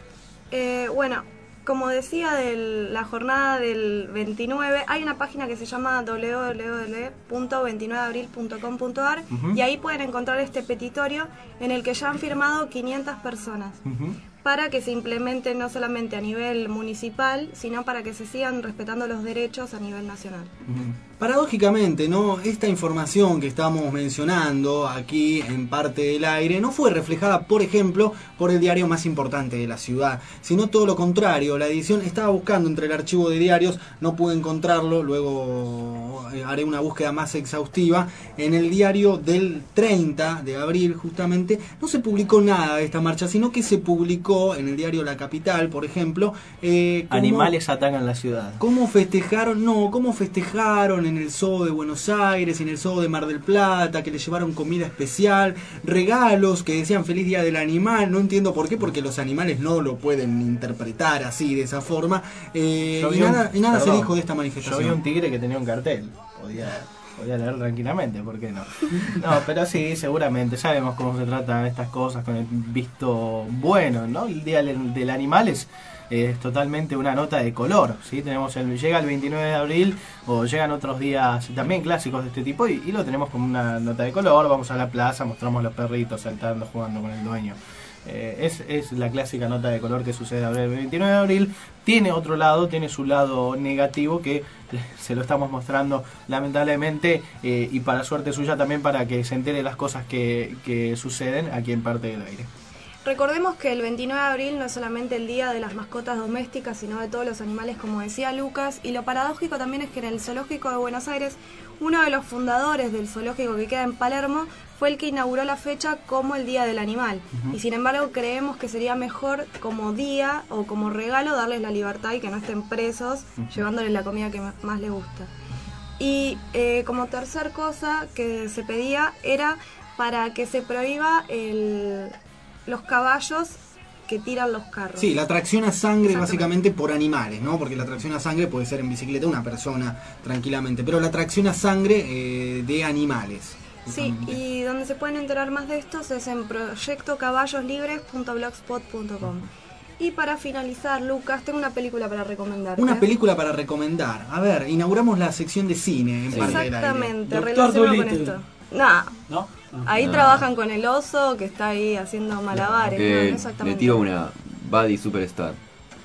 Eh, bueno, como decía de la jornada del veintinueve, hay una página que se llama doble u doble u doble u punto veintinueve de abril punto com punto a r Uh-huh. y ahí pueden encontrar este petitorio en el que ya han firmado quinientas personas Uh-huh. para que se implemente no solamente a nivel municipal, sino para que se sigan respetando los derechos a nivel nacional. Uh-huh. Paradójicamente, ¿no? Esta información que estamos mencionando aquí en Parte del Aire no fue reflejada, por ejemplo, por el diario más importante de la ciudad, sino todo lo contrario. La edición estaba buscando entre el archivo de diarios, no pude encontrarlo, luego eh, haré una búsqueda más exhaustiva. En el diario del treinta de abril, justamente, no se publicó nada de esta marcha, sino que se publicó en el diario La Capital, por ejemplo, eh, cómo, Animales atacan la ciudad. cómo festejaron, no, cómo festejaron en el Zoo de Buenos Aires, en el Zoo de Mar del Plata, que le llevaron comida especial, regalos que decían feliz día del animal. No entiendo por qué, porque los animales no lo pueden interpretar así, de esa forma. Eh, Yo y vi un- nada, y nada perdón, se dijo de esta Yo manifestación. vi un tigre que tenía un cartel, podía, podía leer tranquilamente, ¿por qué no? No, pero sí, seguramente, sabemos cómo se tratan estas cosas con el visto bueno, ¿no? El día del, del animal es, es totalmente una nota de color, ¿sí? Tenemos el, llega el veintinueve de abril, o llegan otros días también clásicos de este tipo, y, y lo tenemos como una nota de color. Vamos a la plaza, mostramos los perritos saltando, jugando con el dueño. Eh, es, es la clásica nota de color que sucede ahora el veintinueve de abril. Tiene otro lado, tiene su lado negativo, que se lo estamos mostrando lamentablemente, eh, y para suerte suya también, para que se entere las cosas que, que suceden aquí en Parte del Aire. Recordemos que el veintinueve de abril no es solamente el día de las mascotas domésticas, sino de todos los animales, como decía Lucas, y lo paradójico también es que en el Zoológico de Buenos Aires, uno de los fundadores del zoológico que queda en Palermo fue el que inauguró la fecha como el Día del Animal. Uh-huh. Y sin embargo creemos que sería mejor como día o como regalo darles la libertad y que no estén presos, uh-huh. llevándoles la comida que más les gusta. Y eh, como tercer cosa que se pedía era para que se prohíba el... los caballos que tiran los carros. Sí, la tracción a sangre básicamente por animales, ¿no? Porque la tracción a sangre puede ser en bicicleta una persona tranquilamente, pero la tracción a sangre eh, de animales. Sí, y donde se pueden enterar más de estos es en proyecto caballos libres punto blogspot punto com. Y para finalizar, Lucas, tengo una película para recomendar. Una película para recomendar. A ver, inauguramos la sección de cine en Sí. Parte del Aire. Exactamente, relacionado con esto. Nah. ¿No? Ahí No. trabajan con el oso que está ahí haciendo malabares. Eh, no, no exactamente. le tiro una Buddy Superstar.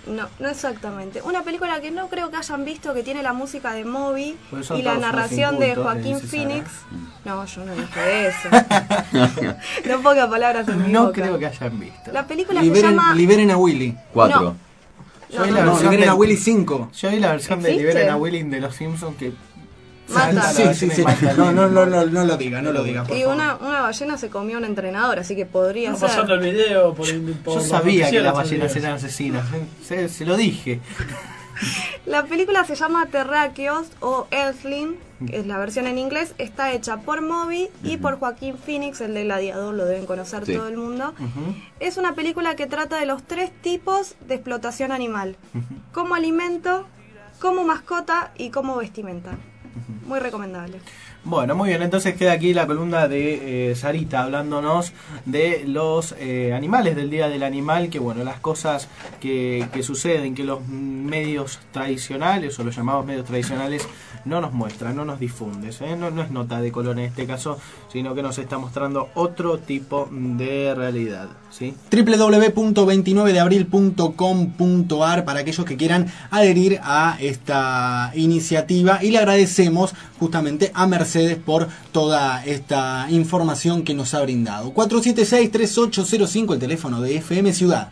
No, no exactamente. Una película que no creo que hayan visto, que tiene la música de Moby y la todos narración unos de incultos, Joaquín dice Phoenix. Sara. No, yo no dije eso. No ponga palabras en mi No boca. creo que hayan visto. La película Liberen, se llama... liberen a Willy. Cuatro. No. Yo vi No, la no, versión liberen de- a Willy cinco. Yo vi la versión de ¿Existe? Liberen a Willy de los Simpsons que... Mata. Sí, sí, sí. No, no, no, no, no lo diga, no lo diga, por Y favor. una, una ballena se comió a un entrenador, así que podría Estamos pasando ser. el video por, por Yo los sabía que noticieros las estos ballenas días. eran asesinas, se, se lo dije. La película se llama Terráqueos o Earthling, que es la versión en inglés. Está hecha por Moby y por Joaquín Phoenix, el de Gladiador, lo deben conocer Sí. todo el mundo. Ujú. Es una película que trata de los tres tipos de explotación animal: como alimento, como mascota y como vestimenta. Muy recomendable. Bueno, muy bien, entonces queda aquí la columna de eh, Sarita hablándonos de los eh, animales, del Día del Animal, que bueno, las cosas que, que suceden, que los medios tradicionales o los llamados medios tradicionales no nos muestran, no nos difunden, ¿eh? no, no es nota de color en este caso, sino que nos está mostrando otro tipo de realidad, ¿sí? doble u doble u doble u punto veintinueve de abril punto com punto a r para aquellos que quieran adherir a esta iniciativa, y le agradecemos justamente a Mercedes por toda esta información que nos ha brindado. cuatro siete seis, tres ocho cero cinco, el teléfono de F M Ciudad.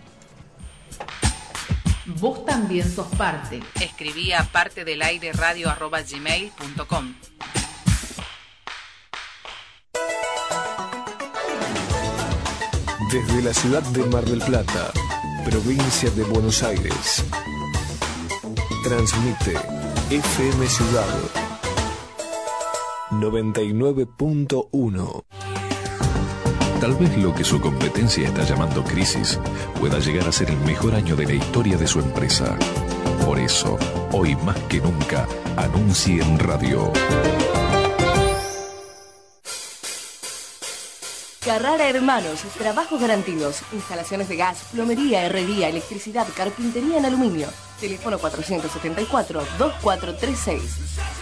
Vos también sos parte. Escribí a parte del aire radio arroba gmail punto com. Desde la ciudad de Mar del Plata, provincia de Buenos Aires, transmite F M Ciudad noventa y nueve punto uno. Tal vez lo que su competencia está llamando crisis pueda llegar a ser el mejor año de la historia de su empresa. Por eso, hoy más que nunca, anuncie en radio. Carrara Hermanos, trabajos garantidos, instalaciones de gas, plomería, herrería, electricidad, carpintería en aluminio. Teléfono cuatrocientos setenta y cuatro, veinticuatro treinta y seis.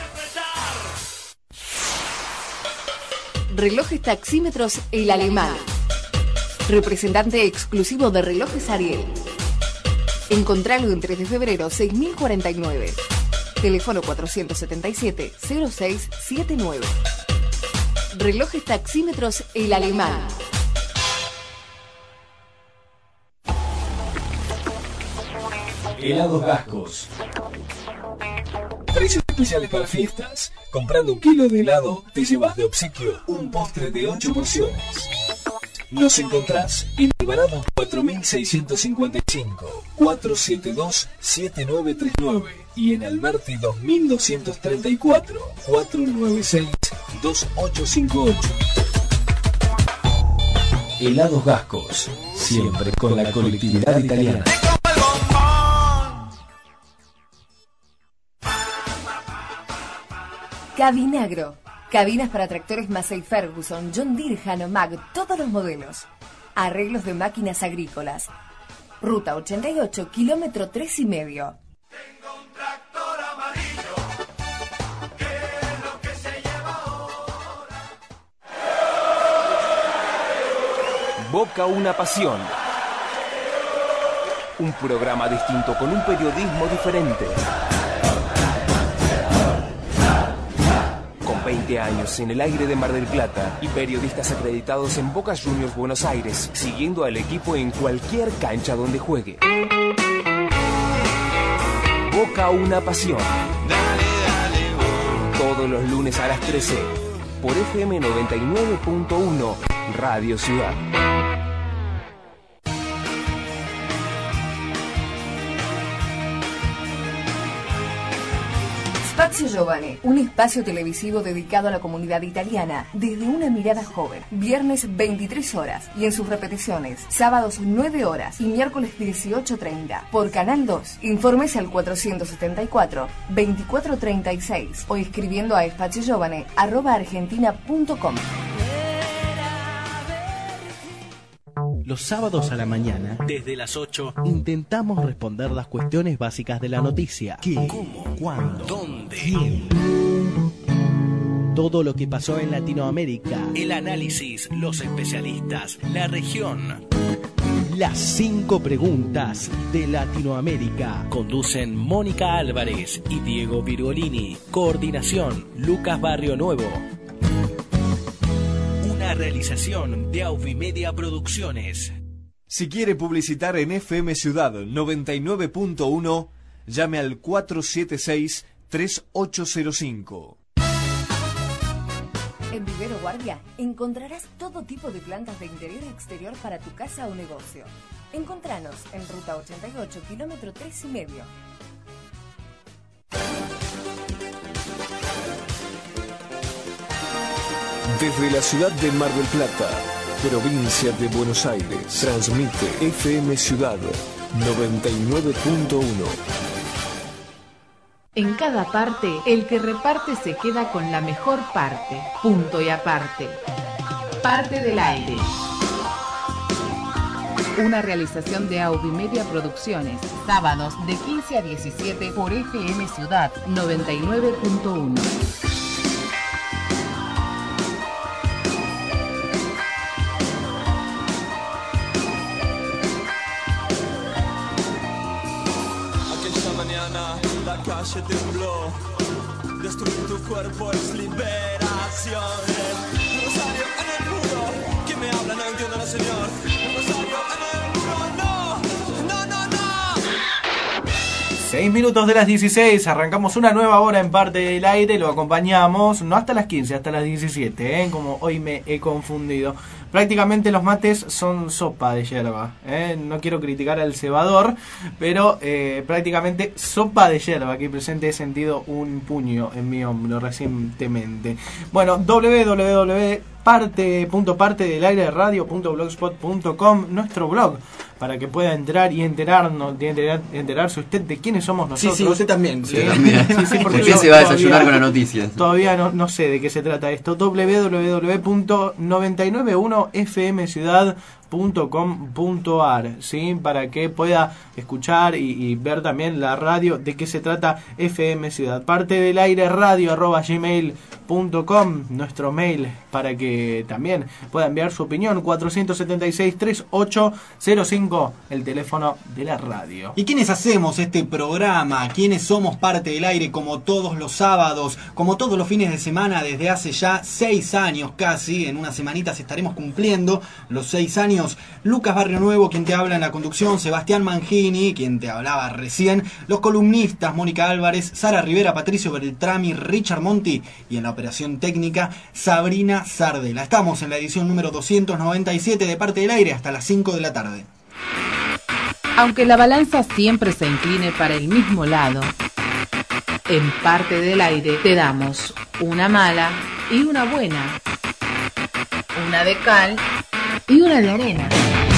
Relojes Taxímetros El Alemán. Representante exclusivo de Relojes Ariel. Encontralo en tres de febrero, seis mil cuarenta y nueve. Teléfono cuatrocientos setenta y siete, cero seis setenta y nueve. Relojes Taxímetros El Alemán. Helados Gascos. Precios especiales para fiestas. Comprando un kilo de helado, te llevas de obsequio un postre de ocho porciones. Nos encontrás en Alvarado cuatro mil seiscientos cincuenta y cinco, cuatro siete dos, siete nueve tres nueve y en Alberti dos mil doscientos treinta y cuatro, cuatro nueve seis, dos ocho cinco ocho. Helados Gascos, siempre con la colectividad italiana. Cabinagro. Cabinas para tractores Massey Ferguson, John Deere, Hanomag, todos los modelos. Arreglos de máquinas agrícolas. Ruta ochenta y ocho, kilómetro tres y medio. Boca una pasión. Un programa distinto con un periodismo diferente. Con veinte años en el aire de Mar del Plata y periodistas acreditados en Boca Juniors Buenos Aires, siguiendo al equipo en cualquier cancha donde juegue. Boca una pasión. Todos los lunes a las trece por F M noventa y nueve punto uno Radio Ciudad. Spazio Giovane, un espacio televisivo dedicado a la comunidad italiana desde una mirada joven. Viernes veintitrés horas y en sus repeticiones, sábados nueve horas y miércoles dieciocho treinta por Canal dos. Infórmese al cuatrocientos setenta y cuatro, veinticuatro treinta y seis o escribiendo a spaziogiovane arroba argentina punto com. Los sábados a la mañana, desde las ocho, intentamos responder las cuestiones básicas de la noticia. ¿Qué? ¿Cómo? ¿Cuándo? ¿Dónde? ¿Quién? Todo lo que pasó en Latinoamérica. El análisis, los especialistas, la región. Las cinco preguntas de Latinoamérica. Conducen Mónica Álvarez y Diego Virgolini. Coordinación, Lucas Barrio Nuevo. Una realización de Auvimedia Producciones. Si quiere publicitar en F M Ciudad noventa y nueve punto uno, llame al cuatro siete seis, tres ocho cero cinco. En Vivero Guardia encontrarás todo tipo de plantas de interior y exterior para tu casa o negocio. Encontranos en Ruta ochenta y ocho, kilómetro tres y medio. Desde la ciudad de Mar del Plata, provincia de Buenos Aires, transmite F M Ciudad noventa y nueve punto uno. En cada parte, el que reparte se queda con la mejor parte. Punto y aparte. Parte del aire. Una realización de Auvimedia Producciones. Sábados de quince a diecisiete por F M Ciudad noventa y nueve punto uno. La calle tembló, destruir tu cuerpo es liberación. Un rosario en el muro, ¿quién me habla? No entiendo, no señor. Un rosario en el muro, no, no, no, no. Seis minutos de las dieciséis, arrancamos una nueva hora en Parte del Aire, lo acompañamos no hasta las quince, hasta las diecisiete, ¿eh? Como hoy me he confundido. Prácticamente los mates son sopa de yerba, ¿eh? No quiero criticar al cebador, pero eh, prácticamente sopa de yerba. Aquí presente he sentido un puño en mi hombro recientemente. Bueno, w w w punto parte del aire radio punto blogspot punto com, nuestro blog, para que pueda entrar y enterarnos, de enterar, enterarse usted de quiénes somos nosotros. Sí, sí, usted también. Sí, también. Sí, sí, porque ¿por qué se va a desayunar con la noticia? Todavía no, no sé de qué se trata esto. w w w punto noventa y nueve uno f m ciudad punto com punto a r, ¿sí? Para que pueda escuchar y, y ver también la radio, de qué se trata F M Ciudad. Parte del aire radio arroba gmail punto com, nuestro mail, para que también pueda enviar su opinión. Cuatro siete seis, tres ocho cero cinco, el teléfono de la radio. ¿Y quiénes hacemos este programa? ¿Quiénes somos Parte del Aire? Como todos los sábados, como todos los fines de semana, desde hace ya seis años casi. En unas semanitas estaremos cumpliendo los seis años. Lucas Barrio Nuevo, quien te habla en la conducción, Sebastián Mangini, quien te hablaba recién, los columnistas Mónica Álvarez, Sara Rivera, Patricio Beltrami, Richard Monti, y en la operación técnica Sabrina Sardela. Estamos en la edición número doscientos noventa y siete de Parte del Aire hasta las cinco de la tarde. Aunque la balanza siempre se incline para el mismo lado, en Parte del Aire te damos una mala y una buena, una de cal y una de arena.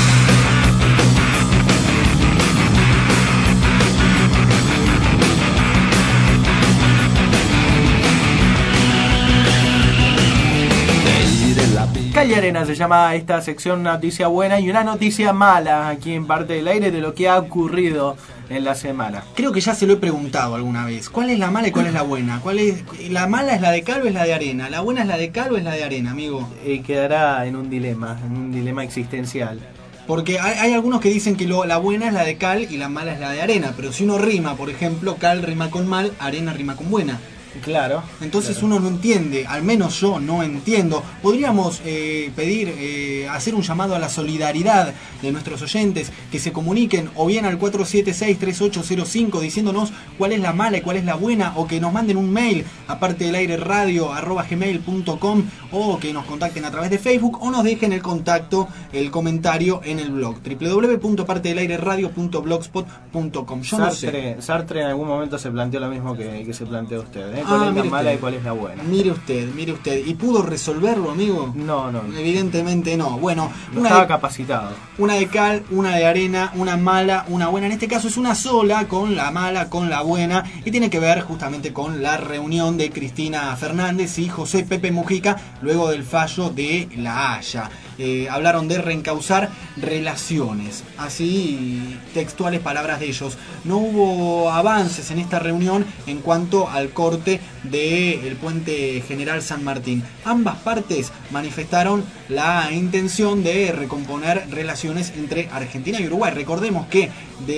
Cal y arena se llama esta sección, una noticia buena y una noticia mala aquí en Parte del Aire de lo que ha ocurrido en la semana. Creo que ya se lo he preguntado alguna vez. ¿Cuál es la mala y cuál es la buena? ¿Cuál es la mala? ¿Es la de cal o es la de arena? ¿La buena es la de cal o es la de arena, amigo? Y quedará en un dilema, en un dilema existencial. Porque hay, hay algunos que dicen que lo, la buena es la de cal y la mala es la de arena. Pero si uno rima, por ejemplo, cal rima con mal, arena rima con buena. Claro. Entonces claro. uno no entiende, al menos yo no entiendo. Podríamos eh, pedir, eh, hacer un llamado a la solidaridad de nuestros oyentes, que se comuniquen o bien al cuatro siete seis, tres ocho cero cinco diciéndonos cuál es la mala y cuál es la buena, o que nos manden un mail a parte del aire radio arroba gmail punto com, o que nos contacten a través de Facebook, o nos dejen el contacto, el comentario en el blog doble u doble u doble u punto parte del aire radio punto blogspot punto com. Yo Sartre, no sé. Sartre en algún momento se planteó lo mismo que, que se planteó usted, ¿eh? ¿Cuál Ah, es la mire mala usted. y cuál es la buena? Mire usted, mire usted. ¿Y pudo resolverlo, amigo? No, no. no. Evidentemente no. Bueno, no una estaba de, capacitado. Una de cal, una de arena, una mala, una buena. En este caso es una sola, con la mala, con la buena. Y tiene que ver justamente con la reunión de Cristina Fernández y José Pepe Mujica luego del fallo de La Haya. Eh, hablaron de reencauzar relaciones. Así, textuales palabras de ellos. No hubo avances en esta reunión en cuanto al corte del puente General San Martín. Ambas partes manifestaron la intención de recomponer relaciones entre Argentina y Uruguay. Recordemos que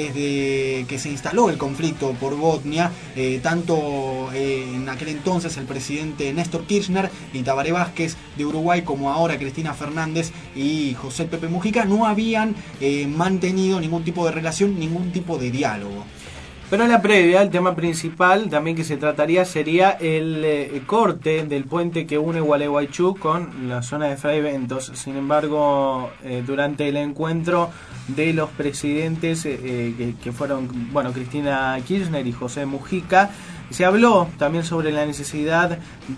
desde que se instaló el conflicto por Botnia, eh, tanto eh, en aquel entonces el presidente Néstor Kirchner y Tabaré Vázquez de Uruguay, como ahora Cristina Fernández y José Pepe Mujica, no habían eh, mantenido ningún tipo de relación, ningún tipo de diálogo. Pero en la previa, el tema principal también que se trataría sería el eh, corte del puente que une Gualeguaychú con la zona de Fray Bentos. Sin embargo, eh, durante el encuentro de los presidentes eh, que, que fueron, bueno, Cristina Kirchner y José Mujica, se habló también sobre la necesidad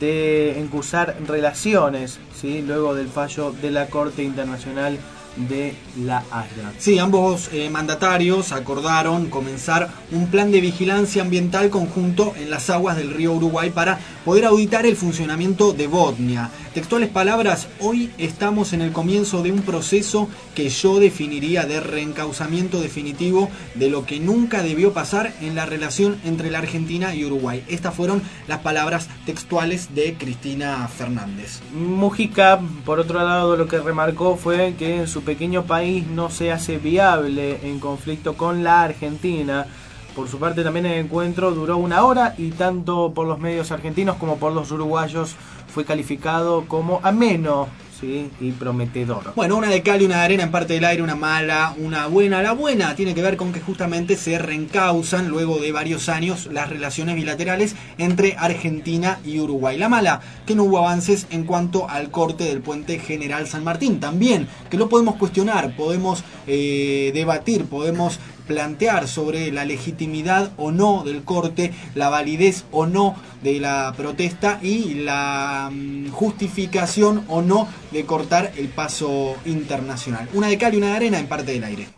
de encursar relaciones, ¿sí?, luego del fallo de la Corte Internacional de La Haya. Sí, ambos eh, mandatarios acordaron comenzar un plan de vigilancia ambiental conjunto en las aguas del río Uruguay para poder auditar el funcionamiento de Botnia. Textuales palabras: hoy estamos en el comienzo de un proceso que yo definiría de reencauzamiento definitivo de lo que nunca debió pasar en la relación entre la Argentina y Uruguay. Estas fueron las palabras textuales de Cristina Fernández. Mujica, por otro lado, lo que remarcó fue que en su pequeño país no se hace viable en conflicto con la Argentina. Por su parte, también el encuentro duró una hora y tanto por los medios argentinos como por los uruguayos fue calificado como ameno, ¿sí?, y prometedor. Bueno, una de cal y una de arena, en parte del aire, una mala, una buena. La buena tiene que ver con que justamente se reencauzan luego de varios años las relaciones bilaterales entre Argentina y Uruguay. La mala, que no hubo avances en cuanto al corte del puente General San Martín. También, que lo podemos cuestionar, podemos eh, debatir, podemos plantear sobre la legitimidad o no del corte, la validez o no de la protesta y la um, justificación o no de cortar el paso internacional. Una de cal y una de arena, en parte del aire.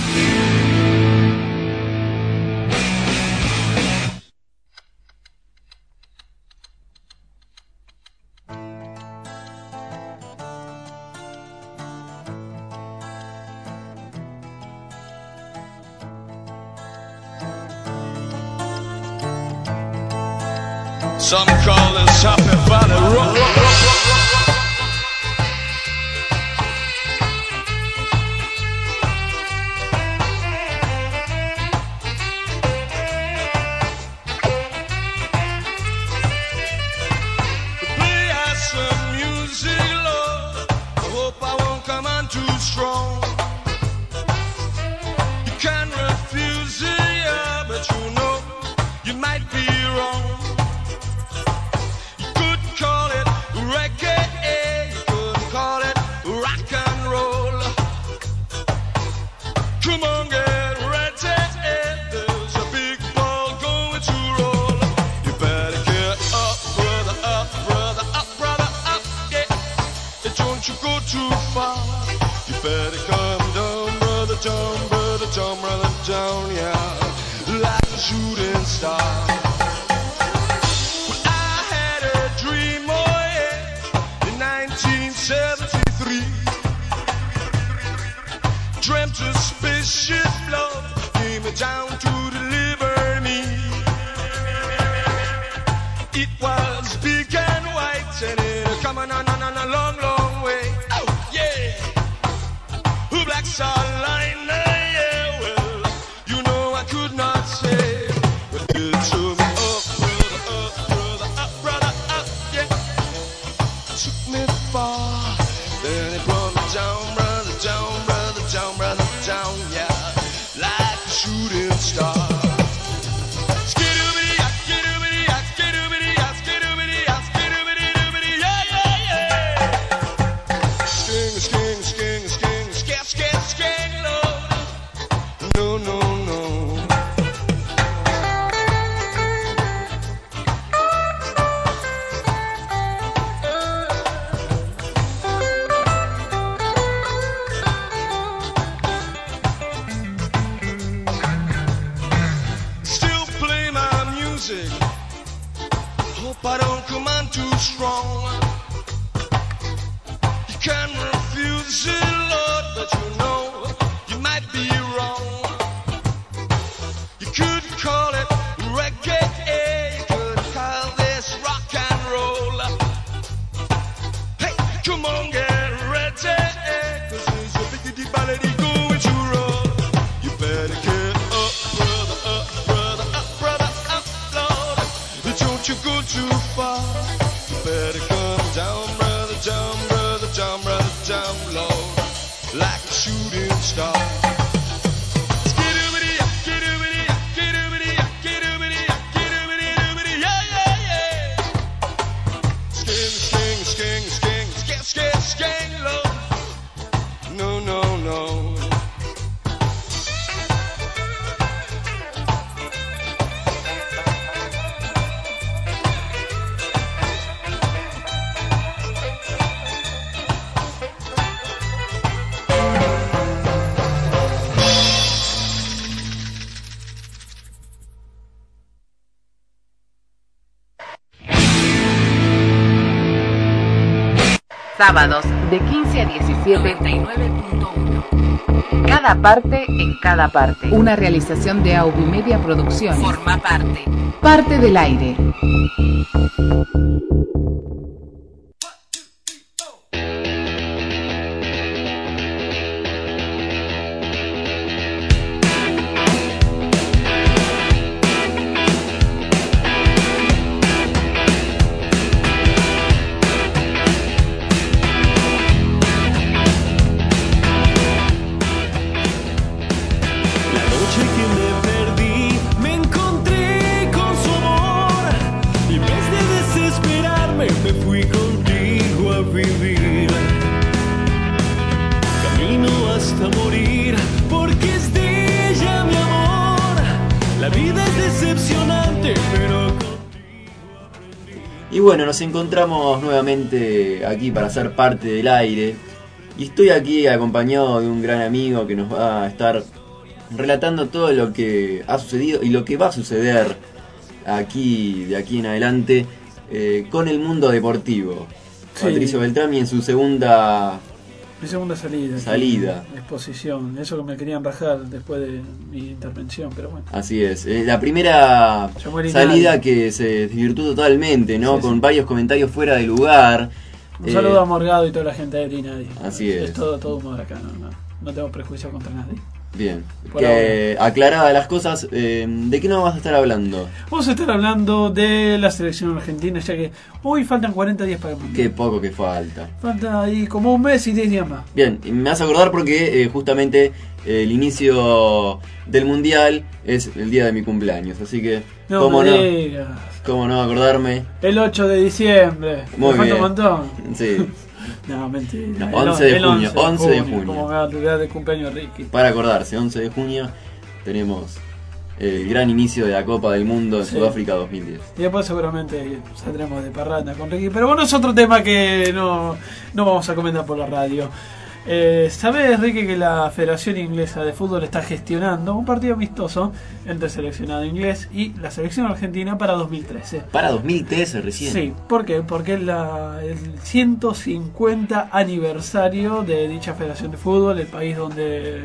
Some call this Happy Valley Road. Play us some music, Lord. I hope I won't come on too strong. You can refuse it, yeah, but you know you might be wrong. Call it reggae, you could call it rock and roll. Come on, get ready, there's a big ball going to roll. You better get up, brother, up, brother, up, brother, up, yeah. And don't you go too far. You better come down, brother, down, brother, down, brother, down, yeah. Like a shooting star. seventy-three Dreamt a spaceship, love, came down to deliver me. It was big and white and it coming on, on, on a long, long way. Oh, yeah. Black Star Line, yeah, well, you know I could not say. But it took me up, brother, up, brother, up, brother, up, yeah. Took me far. Then it brought me down, brother, down, brother, down, brother, down, yeah, like a shooting star. Skidoo-bitty, skidoo-bitty, skidoo-bitty, skidoo-bitty, skidoo-bitty, yeah, yeah, yeah. like a shooting star. No, no, no. Sábados de quince a diecisiete. noventa y nueve punto uno. Cada parte en cada parte. Una realización de Aubimedia Producciones. Forma parte. Parte del aire. Y bueno, nos encontramos nuevamente aquí para ser parte del aire. Y estoy aquí acompañado de un gran amigo que nos va a estar relatando todo lo que ha sucedido y lo que va a suceder aquí, de aquí en adelante, eh, con el mundo deportivo. Sí. Patricio Beltrami en su segunda... Mi segunda salida. Salida. Exposición. Eso que me querían rajar después de mi intervención, pero bueno. Así es. Eh, la primera salida que se desvirtuó totalmente, ¿no? Sí, Con sí. varios comentarios fuera de lugar. Un eh, saludo a Morgado y toda la gente de Rinadi. Así es. Es todo, todo humor acá, no, no, no tengo prejuicio contra nadie. Bien, que aclaradas las cosas, eh, ¿de qué nos vas a estar hablando? Vamos a estar hablando de la selección argentina, ya que hoy faltan cuarenta días para el mundial. Qué poco que falta. Falta ahí como un mes y diez días más. Bien, y me vas a acordar porque eh, justamente eh, el inicio del mundial es el día de mi cumpleaños, así que no cómo me no, digas. cómo no acordarme. El ocho de diciembre. Muy me bien. Falta un montón. Sí. No, mentira. No, once de junio, once de junio. Como me va a olvidar de cumpleaños Ricky. Para acordarse, once de junio tenemos el gran inicio de la Copa del Mundo en sí. Sudáfrica dos mil diez. Y después seguramente saldremos de parranda con Ricky. Pero bueno, es otro tema que no, no vamos a comentar por la radio. Eh, ¿Sabes, Ricky, que la Federación Inglesa de Fútbol está gestionando un partido amistoso entre el seleccionado inglés y la selección argentina para dos mil trece? ¿Para dos mil trece recién? Sí, ¿por qué? Porque es la, el ciento cincuenta aniversario de dicha Federación de Fútbol, el país donde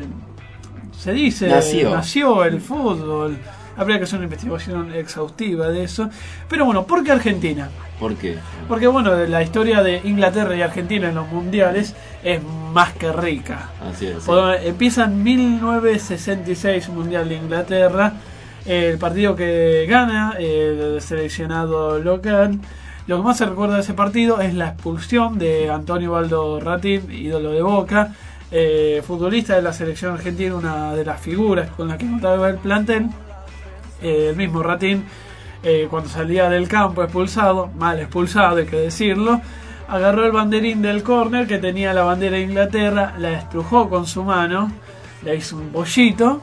se dice nació, nació el fútbol. Habría que hacer una investigación exhaustiva de eso. Pero bueno, ¿por qué Argentina? ¿Por qué? Porque bueno, la historia de Inglaterra y Argentina en los mundiales es más que rica. Así es. Sí. Empieza en mil novecientos sesenta y seis, Mundial de Inglaterra. El partido que gana el seleccionado local. Lo que más se recuerda de ese partido es la expulsión de Antonio Baldo Ratín, ídolo de Boca, eh, futbolista de la selección argentina, una de las figuras con las que contaba el plantel. Eh, el mismo Ratín, eh, cuando salía del campo expulsado, mal expulsado hay que decirlo, agarró el banderín del córner que tenía la bandera de Inglaterra, la estrujó con su mano, le hizo un bollito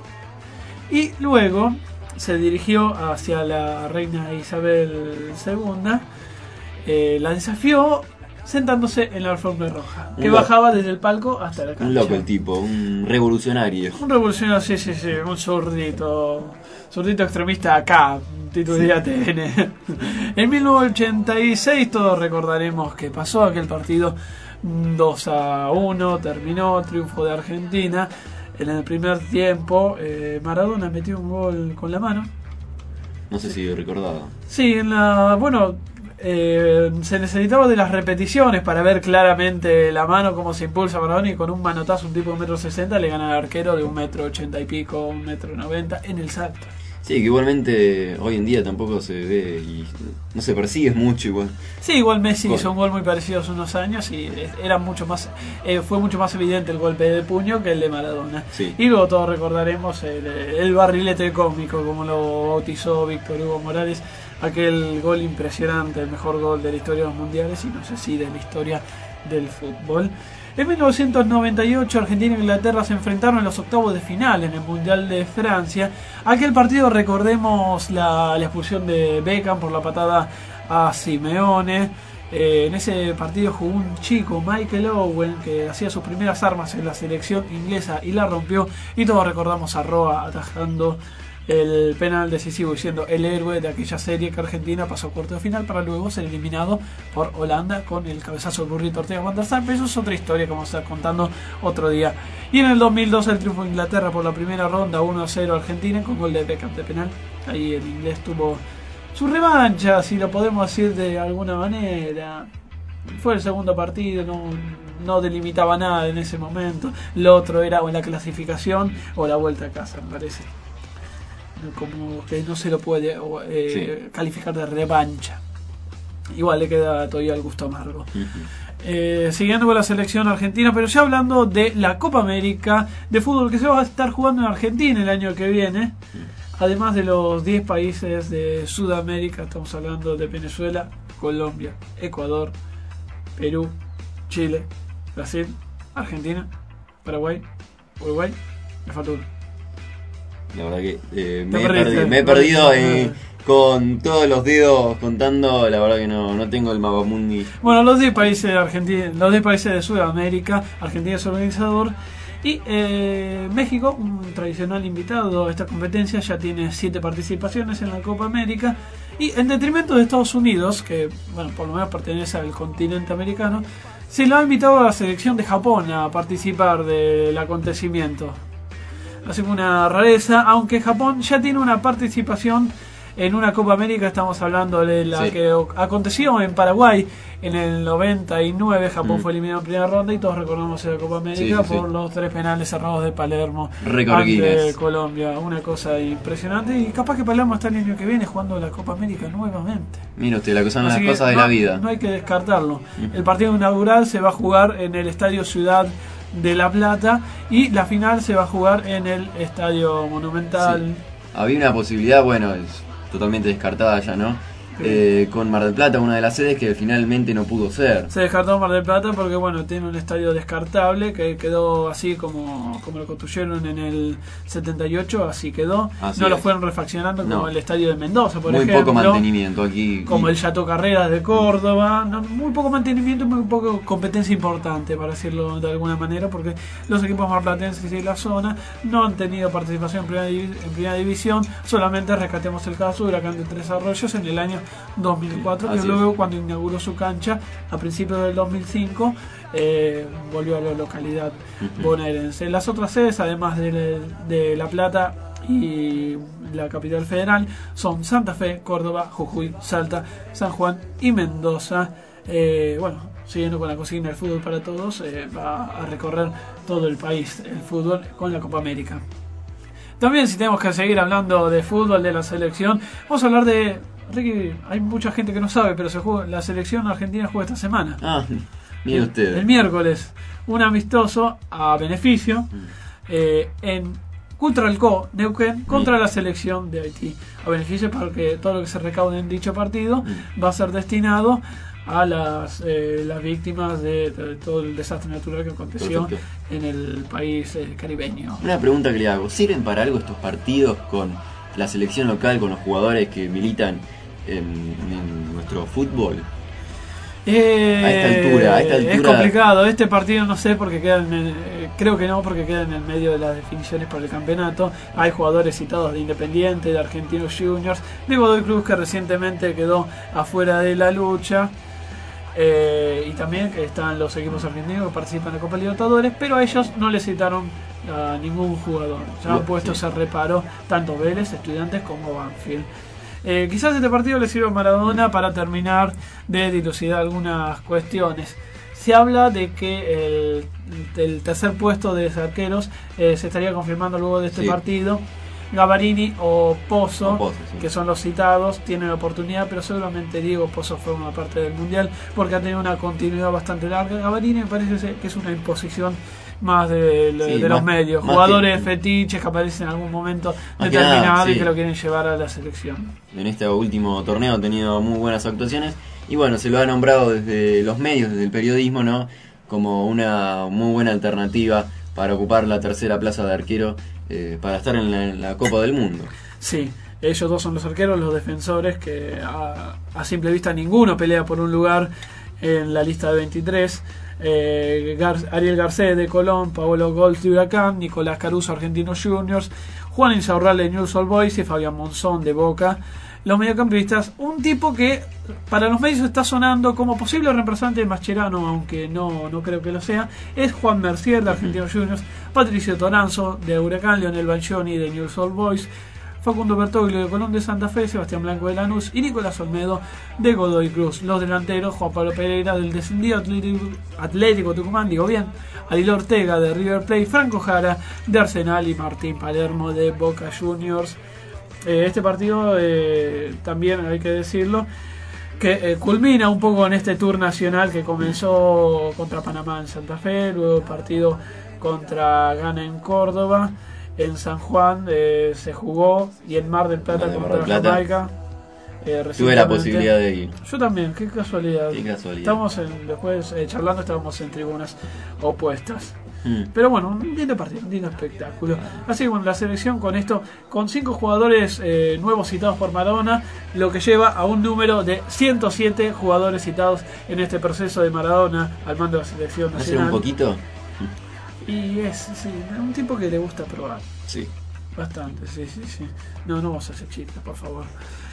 y luego se dirigió hacia la reina Isabel segunda, eh, la desafió sentándose en la alfombra roja, que un bajaba desde el palco hasta la cancha. Un loco el tipo, un revolucionario. Un revolucionario, sí, sí, sí, un zurdito. Zurdito extremista acá, título de A T N. En mil novecientos ochenta y seis todos recordaremos que pasó aquel partido dos a uno, terminó triunfo de Argentina. En el primer tiempo eh, Maradona metió un gol con la mano. No sé si recordaba. Sí, en la... bueno... Eh, se necesitaba de las repeticiones para ver claramente la mano, cómo se impulsa Maradona, y con un manotazo un tipo de un metro sesenta le gana al arquero de un metro ochenta y pico, un metro noventa en el salto. Sí, que igualmente hoy en día tampoco se ve y no se persigue mucho igual. Sí, igual Messi Gol. hizo un gol muy parecido hace unos años y era mucho más, eh, fue mucho más evidente el golpe de puño que el de Maradona. Sí. Y luego todos recordaremos el, el barrilete cósmico, como lo bautizó Víctor Hugo Morales, aquel gol impresionante, el mejor gol de la historia de los mundiales y no sé si de la historia del fútbol. En mil novecientos noventa y ocho Argentina e Inglaterra se enfrentaron en los octavos de final en el Mundial de Francia. Aquel partido, recordemos la, la expulsión de Beckham por la patada a Simeone. Eh, en ese partido jugó un chico, Michael Owen, que hacía sus primeras armas en la selección inglesa y la rompió. Y todos recordamos a Roa atajando el penal decisivo y siendo el héroe de aquella serie que Argentina pasó a cuarto de final para luego ser eliminado por Holanda con el cabezazo del burrito Ortega Van der Sar. Pero eso es otra historia que vamos a estar contando otro día. Y en el dos mil dos el triunfo de Inglaterra por la primera ronda, uno a cero Argentina con gol de Beckham de penal. Ahí el inglés tuvo su revancha, si lo podemos decir de alguna manera. Fue el segundo partido, no, no delimitaba nada en ese momento. Lo otro era o la clasificación o la vuelta a casa, me parece. Como que no se lo puede eh, sí. calificar de revancha. Igual le queda todavía el gusto amargo. Uh-huh. eh, siguiendo con la selección argentina, pero ya hablando de la Copa América de fútbol que se va a estar jugando en Argentina el año que viene. Uh-huh. Además de los diez países de Sudamérica, estamos hablando de Venezuela, Colombia, Ecuador, Perú, Chile, Brasil, Argentina, Paraguay, Uruguay, me falta uno. La verdad que eh, me, he perdido, me he perdido eh, con todos los dedos contando, la verdad que no, no tengo el mapamundi. Bueno, los diez países de Argentina, los diez países de Sudamérica, Argentina es organizador y eh, México, un tradicional invitado a esta competencia, ya tiene siete participaciones en la Copa América y en detrimento de Estados Unidos, que bueno, por lo menos pertenece al continente americano, se lo ha invitado a la selección de Japón a participar del acontecimiento. Así que una rareza, aunque Japón ya tiene una participación en una Copa América. Estamos hablando de la sí. que aconteció en Paraguay en el noventa y nueve. Japón mm. fue eliminado en primera ronda y todos recordamos la Copa América sí, sí, por sí. los tres penales cerrados de Palermo ante Colombia. Una cosa impresionante y capaz que Palermo está el año que viene jugando la Copa América nuevamente. Mira usted, la que son las Así cosas de no, la vida. No hay que descartarlo. Mm. El partido inaugural se va a jugar en el Estadio Ciudad de La Plata y la final se va a jugar en el Estadio Monumental. Sí. Había una posibilidad, bueno, es totalmente descartada ya, ¿no? Sí. Eh, con Mar del Plata, una de las sedes que finalmente no pudo ser. Se descartó Mar del Plata porque bueno, tiene un estadio descartable que quedó así como, como lo construyeron en el setenta y ocho, así quedó. Así no es. Lo fueron refaccionando como no. el estadio de Mendoza, por muy ejemplo. Muy poco mantenimiento aquí. Como el Chateau Carreras de Córdoba. No, muy poco mantenimiento y muy poco competencia importante, para decirlo de alguna manera, porque los equipos marplatenses y la zona no han tenido participación en primera, div en primera división. Solamente rescatemos el caso de Huracán de Tres Arroyos en el año dos mil cuatro, que luego es. cuando inauguró su cancha a principios del dos mil cinco eh, volvió a la localidad uh-huh. bonaerense. Las otras sedes, además de, de La Plata y la capital federal, son Santa Fe, Córdoba, Jujuy, Salta, San Juan y Mendoza. Eh, bueno, siguiendo con la consigna del fútbol para todos, eh, va a recorrer todo el país el fútbol con la Copa América. También, si tenemos que seguir hablando de fútbol, de la selección, vamos a hablar de Ricky. Hay mucha gente que no sabe, pero se juega, la selección argentina juega esta semana. Ah, mire usted. El, el miércoles, un amistoso a beneficio mm. eh, en Cutralcó, Neuquén, contra mm. la selección de Haití. A beneficio porque todo lo que se recaude en dicho partido mm. va a ser destinado a las, eh, las víctimas de, de todo el desastre natural que aconteció Perfecto. en el país eh, caribeño. Una pregunta que le hago: ¿sirven para algo estos partidos con la selección local, con los jugadores que militan en, en nuestro fútbol? Eh, a esta altura, a esta altura. Es complicado. Este partido no sé porque queda en el, eh, creo que no, porque queda en el medio de las definiciones para el campeonato. Hay jugadores citados de Independiente, de Argentinos Juniors, de Godoy Cruz, que recientemente quedó afuera de la lucha. Eh, y también que están los equipos argentinos que participan en la Copa Libertadores, pero a ellos no les citaron a ningún jugador. Ya han puesto ese reparo tanto Vélez, Estudiantes como Banfield. Eh, quizás este partido le sirva a Maradona para terminar de dilucidar algunas cuestiones. Se habla de que el, el tercer puesto de arqueros eh, se estaría confirmando luego de este sí. partido. Gavarini o Pozo, O Pozo, sí. que son los citados, tienen oportunidad, pero seguramente Diego Pozo forma parte del Mundial porque ha tenido una continuidad bastante larga. Gavarini me parece que es una imposición más de, de, Sí, de más- los medios, más jugadores que- fetiches que aparecen en algún momento Más que determinado nada, y sí. que lo quieren llevar a la selección. En este último torneo ha tenido muy buenas actuaciones y bueno, se lo ha nombrado desde los medios, desde el periodismo, ¿no? Como una muy buena alternativa para ocupar la tercera plaza de arquero eh, para estar en la, en la Copa del Mundo. Sí, ellos dos son los arqueros, los defensores, que a, a simple vista ninguno pelea por un lugar en la lista de veintitrés. Eh, Gar- Ariel Garcés de Colón, Paolo Golds de Huracán, Nicolás Caruso, Argentinos Juniors, Juan Insaurral de Newell's Old Boys y Fabián Monzón de Boca. Los mediocampistas, un tipo que para los medios está sonando como posible reemplazante de Mascherano, aunque no, no creo que lo sea, es Juan Mercier de Argentinos Juniors, Patricio Toranzo de Huracán, Leonel Balcioni de Newell's Old Boys, Facundo Bertoglio de Colón de Santa Fe, Sebastián Blanco de Lanús y Nicolás Olmedo de Godoy Cruz. Los delanteros, Juan Pablo Pereira del descendido Atlético, Atlético Tucumán, digo bien, Adil Ortega de River Plate, Franco Jara de Arsenal y Martín Palermo de Boca Juniors. Eh, este partido, eh, también hay que decirlo, que eh, culmina un poco en este tour nacional que comenzó contra Panamá en Santa Fe, luego el partido contra Ghana en Córdoba, en San Juan eh, se jugó y en Mar del Plata Mar del contra Plata. Jamaica. eh, Tuve la recientemente. posibilidad de ir. Yo también, qué casualidad. Qué casualidad. Estamos en, después eh, charlando, estábamos en tribunas opuestas. Mm. Pero bueno, un lindo partido, un lindo espectáculo. Así que bueno, la selección con esto, con cinco jugadores eh, nuevos citados por Maradona, lo que lleva a un número de ciento siete jugadores citados en este proceso de Maradona al mando de la selección ¿Va a ser nacional. un poquito? Y es sí, un tipo que le gusta probar. Sí. Bastante, sí, sí, sí. No, no vamos a hacer chistes, por favor.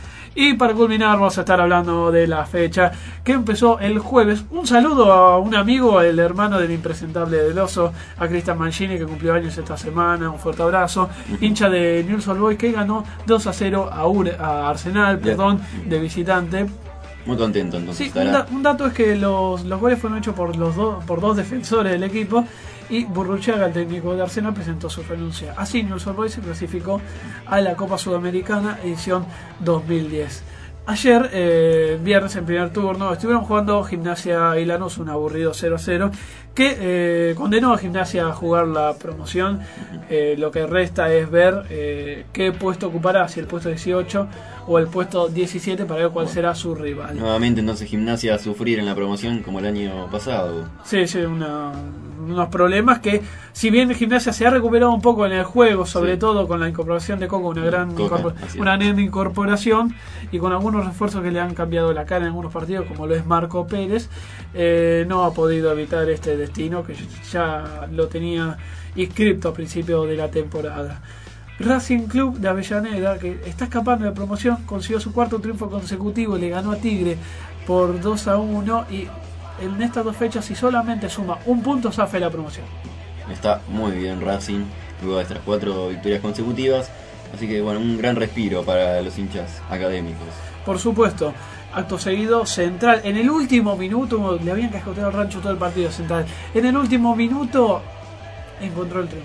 Y para culminar vamos a estar hablando de la fecha que empezó el jueves. Un saludo a un amigo, el hermano del impresentable del Oso, a Cristian Mancini, que cumplió años esta semana. Un fuerte abrazo. Hincha de Newell's Old Boys, que ganó dos a cero a, Ure- a Arsenal, Bien. perdón, de visitante. Muy contento entonces. Sí, un, estará. da- un dato es que los, los goles fueron hechos por los dos por dos defensores del equipo y Burruchaga, el técnico de Arsenal, presentó su renuncia. Así Newell's Old Boys se clasificó a la Copa Sudamericana edición dos mil diez. Ayer, eh, viernes en primer turno, estuvieron jugando Gimnasia y Lanús, un aburrido cero a cero, que eh, condenó a Gimnasia a jugar la promoción. Eh, lo que resta es ver eh, qué puesto ocupará, si el puesto dieciocho o el puesto diecisiete, para ver cuál será su rival. Nuevamente entonces Gimnasia a sufrir en la promoción como el año pasado. Sí, sí, una- unos problemas que, si bien Gimnasia se ha recuperado un poco en el juego, sobre Sí. todo con la incorporación de Coco, una gran Coca, incorpor- así es. una gran incorporación, y con algunos refuerzos que le han cambiado la cara en algunos partidos, como lo es Marco Pérez, eh, no ha podido evitar este destino que ya lo tenía inscripto a principio de la temporada. Racing Club de Avellaneda, que está escapando de promoción, consiguió su cuarto triunfo consecutivo, le ganó a Tigre por dos a uno y en estas dos fechas, si solamente suma un punto, zafa la promoción. Está muy bien Racing, luego de estas cuatro victorias consecutivas. Así que bueno, un gran respiro para los hinchas académicos. Por supuesto, acto seguido, Central, en el último minuto, le habían cascoteado al rancho todo el partido Central, en el último minuto encontró el triunfo.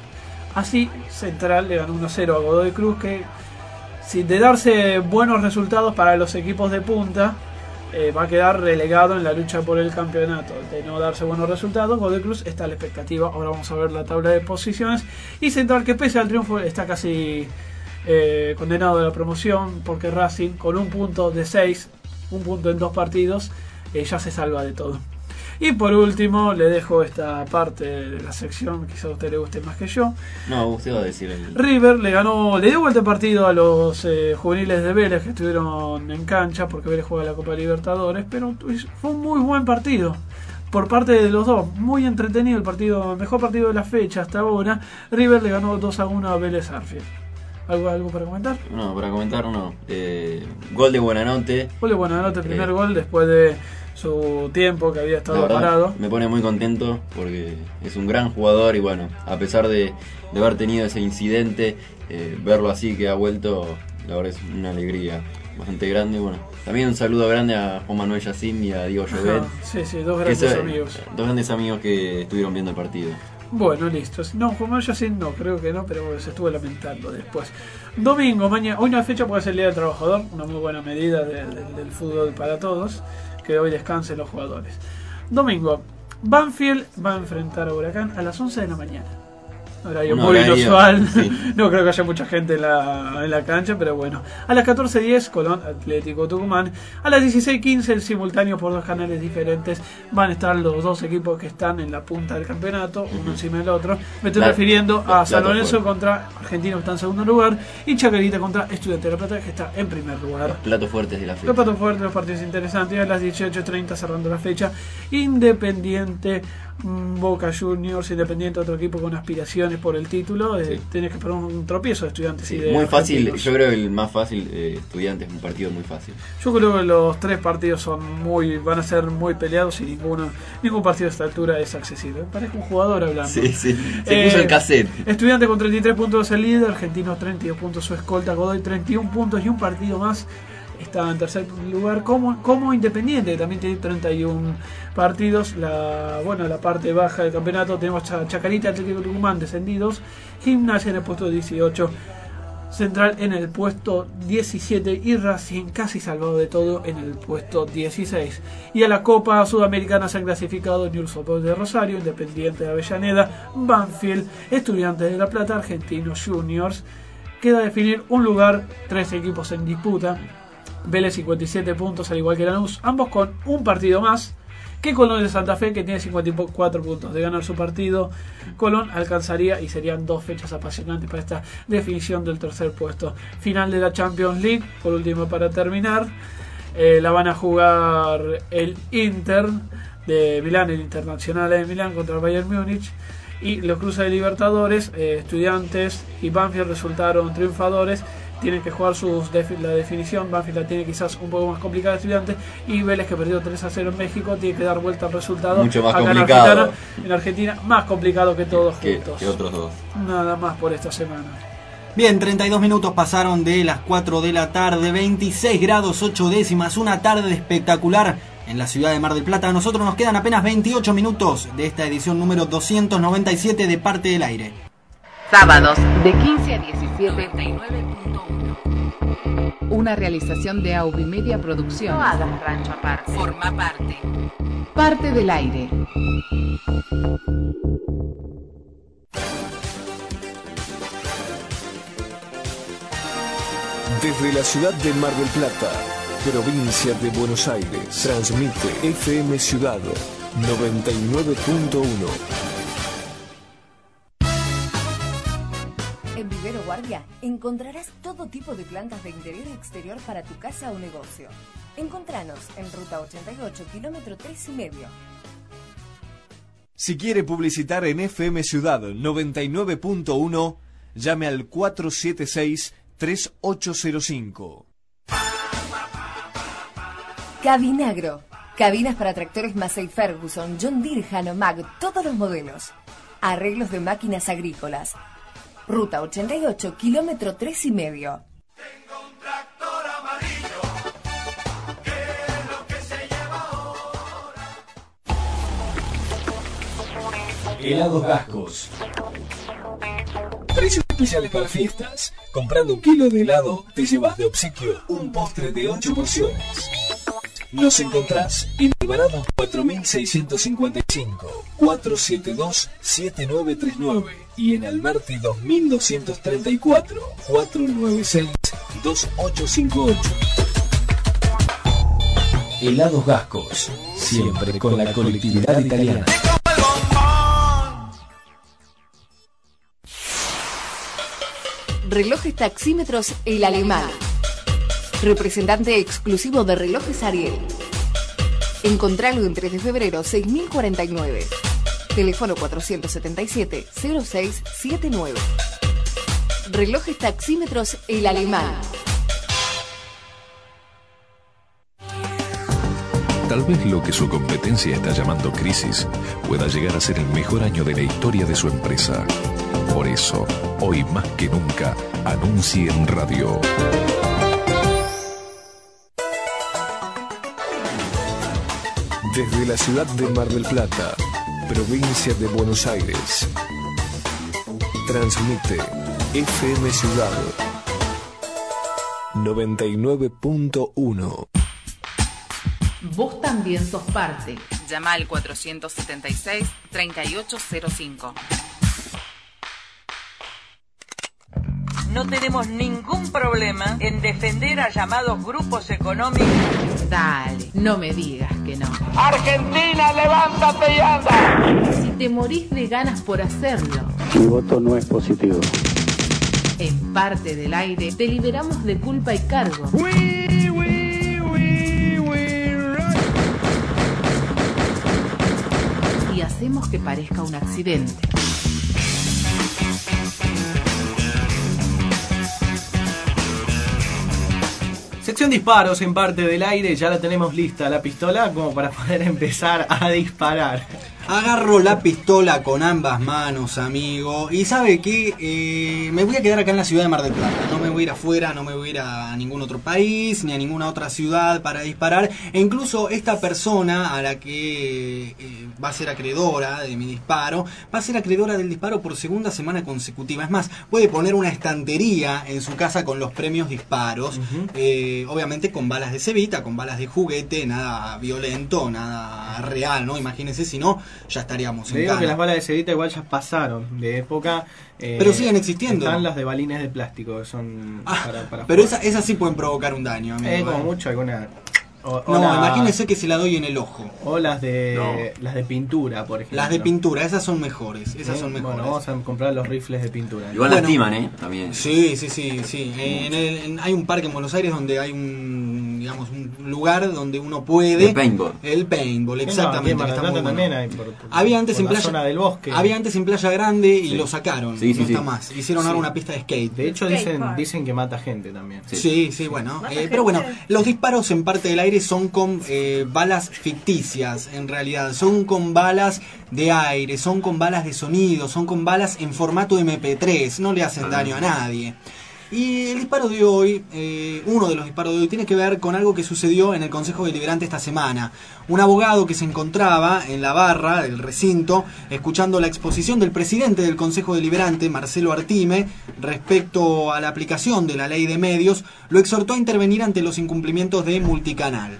Así, Central le ganó uno a cero a Godoy Cruz, que si de darse buenos resultados para los equipos de punta, eh, va a quedar relegado en la lucha por el campeonato. De no darse buenos resultados, Godoy Cruz está a la expectativa. Ahora vamos a ver la tabla de posiciones. Y Central, que pese al triunfo, está casi eh, condenado a la promoción, porque Racing, con un punto de seis, un punto en dos partidos, eh, ya se salva de todo. Y por último, le dejo esta parte de la sección, quizá a usted le guste más que yo. No, usted va a decir el... River le ganó, le dio vuelta el partido a los eh, juveniles de Vélez que estuvieron en cancha, porque Vélez juega la Copa Libertadores, pero fue un muy buen partido por parte de los dos, muy entretenido el partido, mejor partido de la fecha hasta ahora. River le ganó dos a uno a Vélez Arfield. ¿Algo, algo para comentar? No, para comentar no. Eh, gol de Buenanote. Gol de Buenanote, el primer eh, gol después de su tiempo que había estado verdad, parado. Me pone muy contento porque es un gran jugador y bueno, a pesar de, de haber tenido ese incidente, eh, verlo así que ha vuelto, la verdad es una alegría bastante grande. Bueno, también un saludo grande a Juan Manuel Yacim y a Diego Llobet. Sí, sí, dos grandes se, amigos. Dos grandes amigos que estuvieron viendo el partido. Bueno, listo. No, Juan Manuel Yacine no, creo que no, pero se estuvo lamentando después. Domingo, mañana, hoy una fecha puede ser el Día del Trabajador, una muy buena medida de, de, del fútbol para todos, que hoy descansen los jugadores. Domingo, Banfield va a enfrentar a Huracán a las once de la mañana. Horario muy inusual, sí. No creo que haya mucha gente en la, en la cancha, pero bueno. A las catorce diez, Colón Atlético Tucumán. A las dieciséis quince, el simultáneo por dos canales diferentes. Van a estar los dos equipos que están en la punta del campeonato, uno uh-huh. encima del otro. Me estoy claro. refiriendo a San Lorenzo fuerte. Contra Argentino, que está en segundo lugar, y Chacarita contra Estudiantes de La Plata, que está en primer lugar. Los platos fuertes de la fecha. Los platos fuertes, los partidos interesantes. A las dieciocho treinta, cerrando la fecha, Independiente, Boca Juniors, Independiente, otro equipo con aspiraciones por el título. Sí. Eh, tenés que poner un tropiezo de Estudiantes. Sí, y de muy fácil, Argentinos. Yo creo que el más fácil, eh, Estudiantes, un partido muy fácil. Yo creo que los tres partidos son muy van a ser muy peleados y ninguno ningún partido de esta altura es accesible. Parece un jugador hablando. Sí, sí. Se eh, puso el cassette. Estudiantes con treinta y tres puntos el líder, Argentinos treinta y dos puntos su escolta, Godoy treinta y uno puntos y un partido más. Está en tercer lugar como, como Independiente, que también tiene treinta y uno partidos. La bueno la parte baja del campeonato tenemos Chacarita, Atlético Tucumán descendidos, Gimnasia en el puesto dieciocho, Central en el puesto diecisiete y Racing, casi salvado de todo, en el puesto dieciséis. Y a la Copa Sudamericana se han clasificado Newell's Old Boys de Rosario, Independiente de Avellaneda, Banfield, Estudiantes de La Plata, Argentinos Juniors. Queda definir un lugar, tres equipos en disputa. Vélez cincuenta y siete puntos, al igual que Lanús, ambos con un partido más que Colón de Santa Fe, que tiene cincuenta y cuatro puntos. De ganar su partido, Colón alcanzaría y serían dos fechas apasionantes para esta definición del tercer puesto. Final de la Champions League, por último para terminar, eh, la van a jugar el Inter de Milán, el Internacional de Milán contra el Bayern Múnich, y los cruces de Libertadores, eh, Estudiantes y Banfield resultaron triunfadores. Tienen que jugar sus defi- la definición. Banfield la tiene quizás un poco más complicada, Estudiantes, y Vélez, que perdió tres a cero en México, tiene que dar vuelta al resultado. Mucho más acá complicado. En Argentina, en Argentina, más complicado que todos que, juntos. Que otros dos. Nada más por esta semana. Bien, treinta y dos minutos pasaron de las cuatro de la tarde, veintiséis grados ocho décimas, una tarde espectacular en la ciudad de Mar del Plata. A nosotros nos quedan apenas veintiocho minutos de esta edición número doscientos noventa y siete de Parte del Aire. Sábados de quince a diecisiete. noventa y nueve punto uno. Una realización de Aubimedia Producción. No hagas rancho aparte. Forma parte. Parte del Aire. Desde la ciudad de Mar del Plata, provincia de Buenos Aires, transmite F M Ciudad noventa y nueve punto uno. En Vivero Guardia encontrarás todo tipo de plantas de interior y exterior para tu casa o negocio. Encontranos en Ruta ochenta y ocho, kilómetro tres y medio. Si quiere publicitar en F M Ciudad noventa y nueve punto uno, llame al cuatro siete seis, tres ocho cero cinco. Cabinagro. Cabinas para tractores Massey Ferguson, John Deere, Hanomag, todos los modelos. Arreglos de máquinas agrícolas. Ruta ochenta y ocho, kilómetro tres y medio. Tengo un tractor amarillo, ¿qué es lo que se lleva ahora? Helados Gascos. Precios especiales para fiestas. Comprando un kilo de helado, te llevas de obsequio un postre de ocho porciones. Nos encontrás en Alvarado cuatro mil seiscientos cincuenta y cinco, cuatro siete dos, siete nueve tres nueve y en Alberti dos mil doscientos treinta y cuatro, cuatro nueve seis, dos ocho cinco ocho. Helados Gascos, siempre con la colectividad italiana. Relojes Taxímetros El Alemán. Representante exclusivo de relojes Ariel. Encontralo en tres de febrero seis mil cuarenta y nueve. Teléfono cuatrocientos setenta y siete, cero seis setenta y nueve. Relojes Taxímetros El Alemán. Tal vez lo que su competencia está llamando crisis pueda llegar a ser el mejor año de la historia de su empresa. Por eso, hoy más que nunca, anuncie en radio. Desde la ciudad de Mar del Plata, provincia de Buenos Aires. Transmite F M Ciudad noventa y nueve punto uno. Vos también sos parte. Llama al cuatrocientos setenta y seis, treinta y ocho cero cinco. No tenemos ningún problema en defender a llamados grupos económicos. Dale, no me digas que no. Argentina, levántate y anda. Si te morís de ganas por hacerlo. Mi voto no es positivo. En Parte del Aire te liberamos de culpa y cargo. We, we, we, we y hacemos que parezca un accidente. Sección disparos en Parte del Aire, ya la tenemos lista la pistola como para poder empezar a disparar. Agarro la pistola con ambas manos, amigo, y sabe que eh, me voy a quedar acá en la ciudad de Mar del Plata. No me voy a ir afuera, no me voy a ir a ningún otro país, ni a ninguna otra ciudad para disparar. E incluso esta persona a la que eh, va a ser acreedora de mi disparo, va a ser acreedora del disparo por segunda semana consecutiva. Es más, puede poner una estantería en su casa con los premios disparos, uh-huh. eh, obviamente con balas de cebita, con balas de juguete, nada violento, nada real, ¿no? Imagínense si no, ya estaríamos en Le digo cana. que las balas de cebita igual ya pasaron de época. Eh, pero siguen existiendo. Están las de balines de plástico que son ah, para, para pero esas esa sí pueden provocar un daño, amigo. Eh, como eh. mucho alguna. O, o no, la, imagínese que se la doy en el ojo. O las de no. las de pintura, por ejemplo. Las de pintura, esas son mejores. Esas ¿Eh? son mejores. Bueno, vamos a comprar los rifles de pintura. Igual bueno, lastiman, ¿eh? También. Sí, sí, sí, sí. En el, en, hay un parque en Buenos Aires donde hay un, digamos, un lugar donde uno puede. El paintball. El paintball, exactamente. No, que está muy bueno. También hay por, por, había antes por en la playa. Zona del bosque. Había antes en Playa Grande y sí. lo sacaron. Sí, sí, no sí. está más. Hicieron sí. ahora una pista de skate. De hecho, skate dicen park. dicen que mata gente también. Sí, sí, sí bueno. Eh, pero bueno, gente. los disparos en Parte del Aire son con eh, balas ficticias, en realidad. Son con balas de aire, son con balas de sonido, son con balas en formato eme pe tres. No le hacen daño a nadie. Y el disparo de hoy, eh, uno de los disparos de hoy, tiene que ver con algo que sucedió en el Consejo Deliberante esta semana. Un abogado que se encontraba en la barra del recinto, escuchando la exposición del presidente del Consejo Deliberante, Marcelo Artime, respecto a la aplicación de la ley de medios, lo exhortó a intervenir ante los incumplimientos de Multicanal.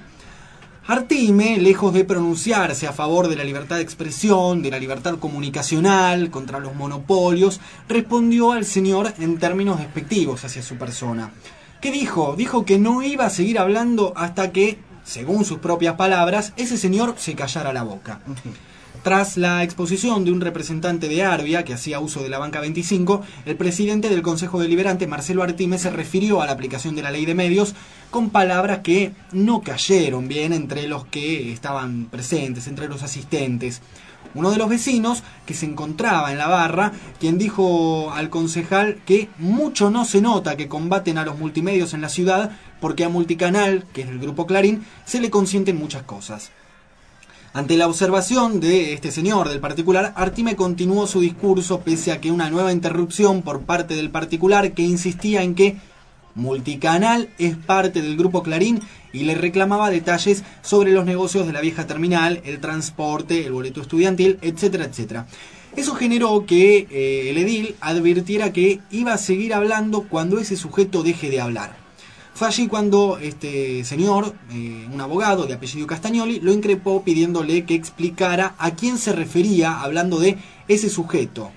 Artime, lejos de pronunciarse a favor de la libertad de expresión, de la libertad comunicacional, contra los monopolios, respondió al señor en términos despectivos hacia su persona. ¿Qué dijo? Dijo que no iba a seguir hablando hasta que, según sus propias palabras, ese señor se callara la boca. Tras la exposición de un representante de Arbia, que hacía uso de la banca veinticinco, el presidente del Consejo Deliberante, Marcelo Artime, se refirió a la aplicación de la ley de medios con palabras que no cayeron bien entre los que estaban presentes, entre los asistentes. Uno de los vecinos, que se encontraba en la barra, quien dijo al concejal que mucho no se nota que combaten a los multimedios en la ciudad, porque a Multicanal, que es el grupo Clarín, se le consienten muchas cosas. Ante la observación de este señor del particular, Artime continuó su discurso pese a que una nueva interrupción por parte del particular que insistía en que Multicanal es parte del grupo Clarín y le reclamaba detalles sobre los negocios de la vieja terminal, el transporte, el boleto estudiantil, etcétera, etcétera. Eso generó que eh, el edil advirtiera que iba a seguir hablando cuando ese sujeto deje de hablar. Fue allí cuando este señor, eh, un abogado de apellido Castagnoli, lo increpó pidiéndole que explicara a quién se refería hablando de ese sujeto.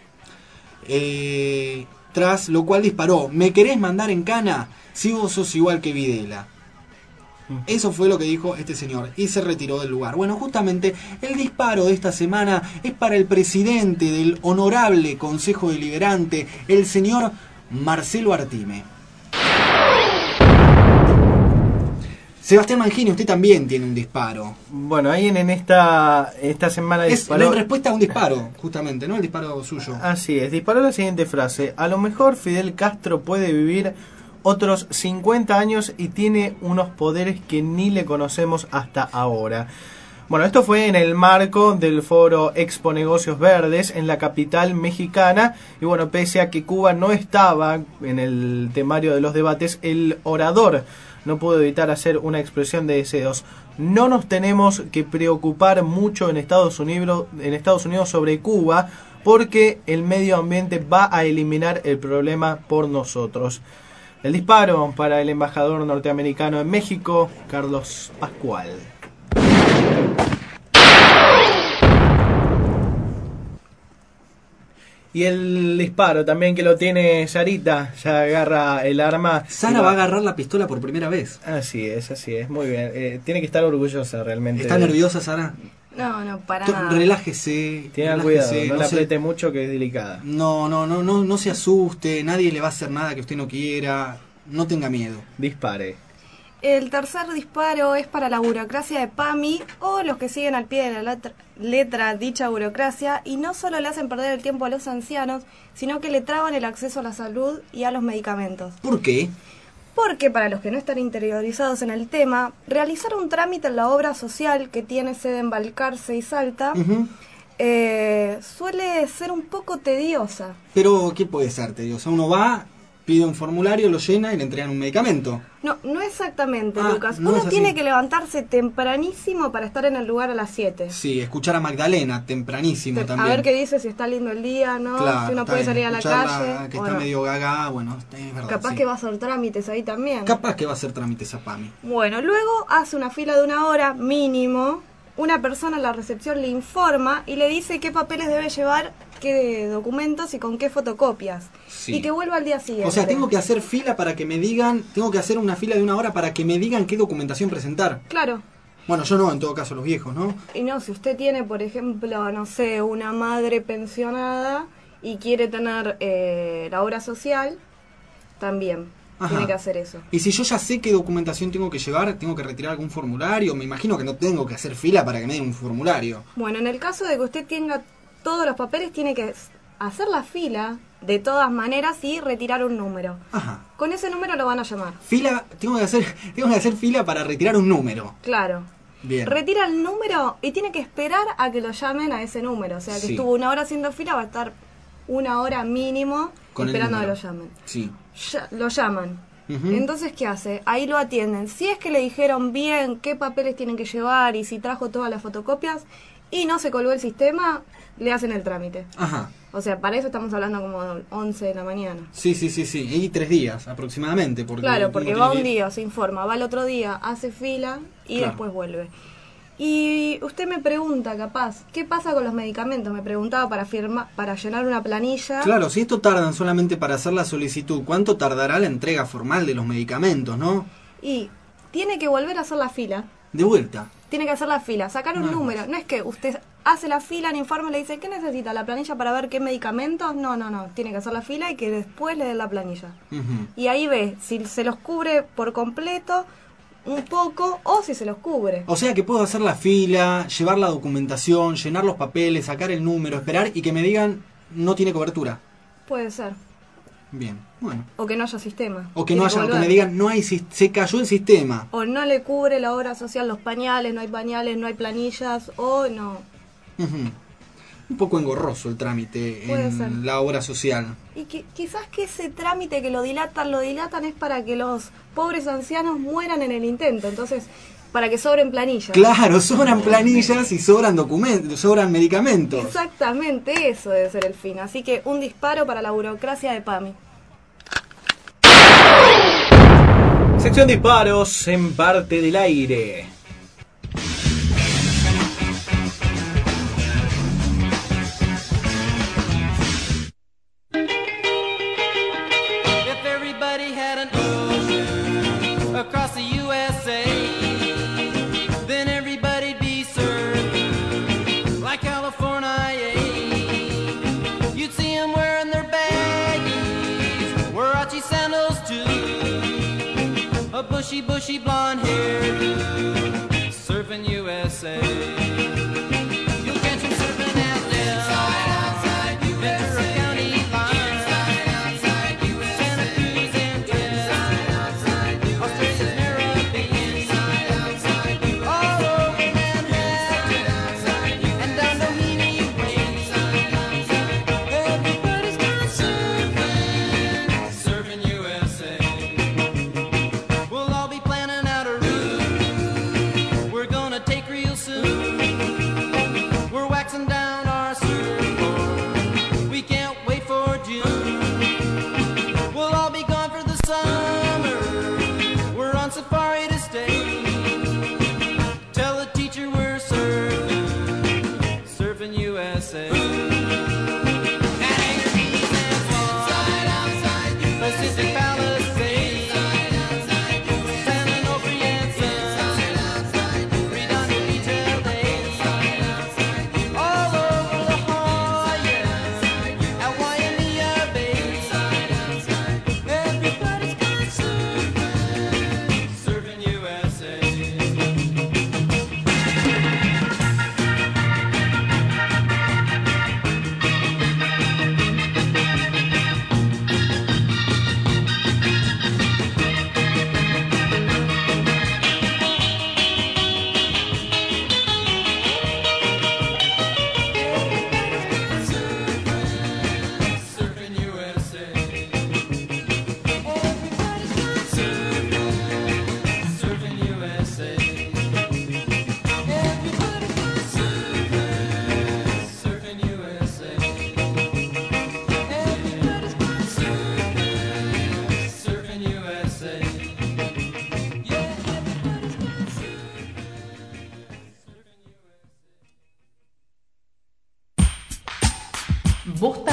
Eh, tras lo cual disparó: ¿me querés mandar en cana? Si vos sos igual que Videla. Eso fue lo que dijo este señor y se retiró del lugar. Bueno, justamente el disparo de esta semana es para el presidente del honorable Consejo Deliberante, el señor Marcelo Artime. Sebastián Mangini, usted también tiene un disparo. Bueno, ahí en, en esta esta semana es disparó... en respuesta a un disparo, justamente, ¿no? El disparo suyo. Así es, disparó la siguiente frase: a lo mejor Fidel Castro puede vivir otros cincuenta años y tiene unos poderes que ni le conocemos hasta ahora. Bueno, esto fue en el marco del foro Expo Negocios Verdes en la capital mexicana. Y bueno, pese a que Cuba no estaba en el temario de los debates, el orador no puedo evitar hacer una expresión de deseos. No nos tenemos que preocupar mucho en Estados Unidos, en Estados Unidos sobre Cuba, porque el medio ambiente va a eliminar el problema por nosotros. El disparo para el embajador norteamericano en México, Carlos Pascual. Y el disparo también que lo tiene Sarita, ya agarra el arma. Sara va a agarrar la pistola por primera vez. Así es, así es, muy bien. Eh, tiene que estar orgullosa realmente. ¿Está nerviosa, Sara? No, no, para T- nada. Relájese. Tenga relájese, cuidado, no, no la se- apriete mucho que es delicada. No, no, no, no, no se asuste, nadie le va a hacer nada que usted no quiera, no tenga miedo. Dispare. El tercer disparo es para la burocracia de PAMI o los que siguen al pie de la letra, letra dicha burocracia y no solo le hacen perder el tiempo a los ancianos, sino que le traban el acceso a la salud y a los medicamentos. ¿Por qué? Porque para los que no están interiorizados en el tema, realizar un trámite en la obra social que tiene sede en Balcarce y Salta Ujú. eh, suele ser un poco tediosa. Pero, ¿qué puede ser, tedioso? Uno va, pide un formulario, lo llena y le entregan un medicamento. No, no exactamente, Ah, Lucas. no Uno es así. tiene que levantarse tempranísimo para estar en el lugar a las siete. Sí, escuchar a Magdalena, tempranísimo A también. ver qué dice, si está lindo el día, ¿no? Claro, si uno está puede bien. salir a la Escucharla, calle. que o está no. medio gaga, bueno, es verdad. Capaz sí. que va a hacer trámites ahí también. Capaz que va a hacer trámites a PAMI. Bueno, luego hace una fila de una hora mínimo. Una persona en la recepción le informa y le dice qué papeles debe llevar, qué documentos y con qué fotocopias. Sí. Y que vuelva al día siguiente. O sea, tengo que hacer fila para que me digan, tengo que hacer una fila de una hora para que me digan qué documentación presentar. Claro. Bueno, yo no, en todo caso los viejos, ¿no? Y no, si usted tiene, por ejemplo, no sé, una madre pensionada y quiere tener eh, la obra social, también Ajá. tiene que hacer eso. Y si yo ya sé qué documentación tengo que llevar, tengo que retirar algún formulario, me imagino que no tengo que hacer fila para que me den un formulario. Bueno, en el caso de que usted tenga todos los papeles, tiene que hacer la fila de todas maneras y retirar un número. Ajá. Con ese número lo van a llamar. Fila, tengo que hacer, tengo que hacer fila para retirar un número. Claro. Bien. Retira el número y tiene que esperar a que lo llamen a ese número. O sea, que Sí. estuvo una hora haciendo fila, va a estar una hora mínimo Con el esperando a que número. lo llamen. Sí. Ya- lo llaman. Ujú. Entonces, ¿qué hace? Ahí lo atienden. Si es que le dijeron bien qué papeles tienen que llevar y si trajo todas las fotocopias y no se colgó el sistema, le hacen el trámite. Ajá. O sea, para eso estamos hablando como once de la mañana. Sí, sí, sí, sí. Y tres días aproximadamente. Porque Claro, uno porque tiene va que un ir- día, se informa, va el otro día, hace fila y Claro. después vuelve. Y usted me pregunta, capaz, ¿qué pasa con los medicamentos? Me preguntaba para firma, para llenar una planilla. Claro, si esto tardan solamente para hacer la solicitud, ¿cuánto tardará la entrega formal de los medicamentos, no? Y tiene que volver a hacer la fila. De vuelta. Tiene que hacer la fila, sacar un No es número. No es que usted hace la fila, el informe le dice, ¿qué necesita? ¿La planilla para ver qué medicamentos? No, no, no. Tiene que hacer la fila y que después le den la planilla. Ujú. Y ahí ve si se los cubre por completo, un poco, o si se los cubre. O sea que puedo hacer la fila, llevar la documentación, llenar los papeles, sacar el número, esperar y que me digan no tiene cobertura. Puede ser. Bien, bueno. O que no haya sistema. O que Tiene no haya, o que volver. me digan no hay sis- se cayó el sistema. O no le cubre la obra social los pañales, no hay pañales, no hay planillas, o no. Ujú. Un poco engorroso el trámite Puede en ser. la obra social. Y que, quizás que ese trámite que lo dilatan, lo dilatan es para que los pobres ancianos mueran en el intento. Entonces, para que sobren planillas. Claro, sobran planillas y sobran documentos, sobran medicamentos. Exactamente, eso debe ser el fin. Así que un disparo para la burocracia de PAMI. Sección disparos en parte del aire. If everybody had an ocean across the U S A, then everybody'd be served like California. You'd see them wearing their baggies, Warachi sandals too, a bushy, bushy blonde hair, surfing U S A. You'll catch them surfing at the Ventura County line. Santa Cruz and Australia's Caribbean, all over Manhattan and down Doheny Way. Everybody's gone surfing, surfing U S A. We'll all be playing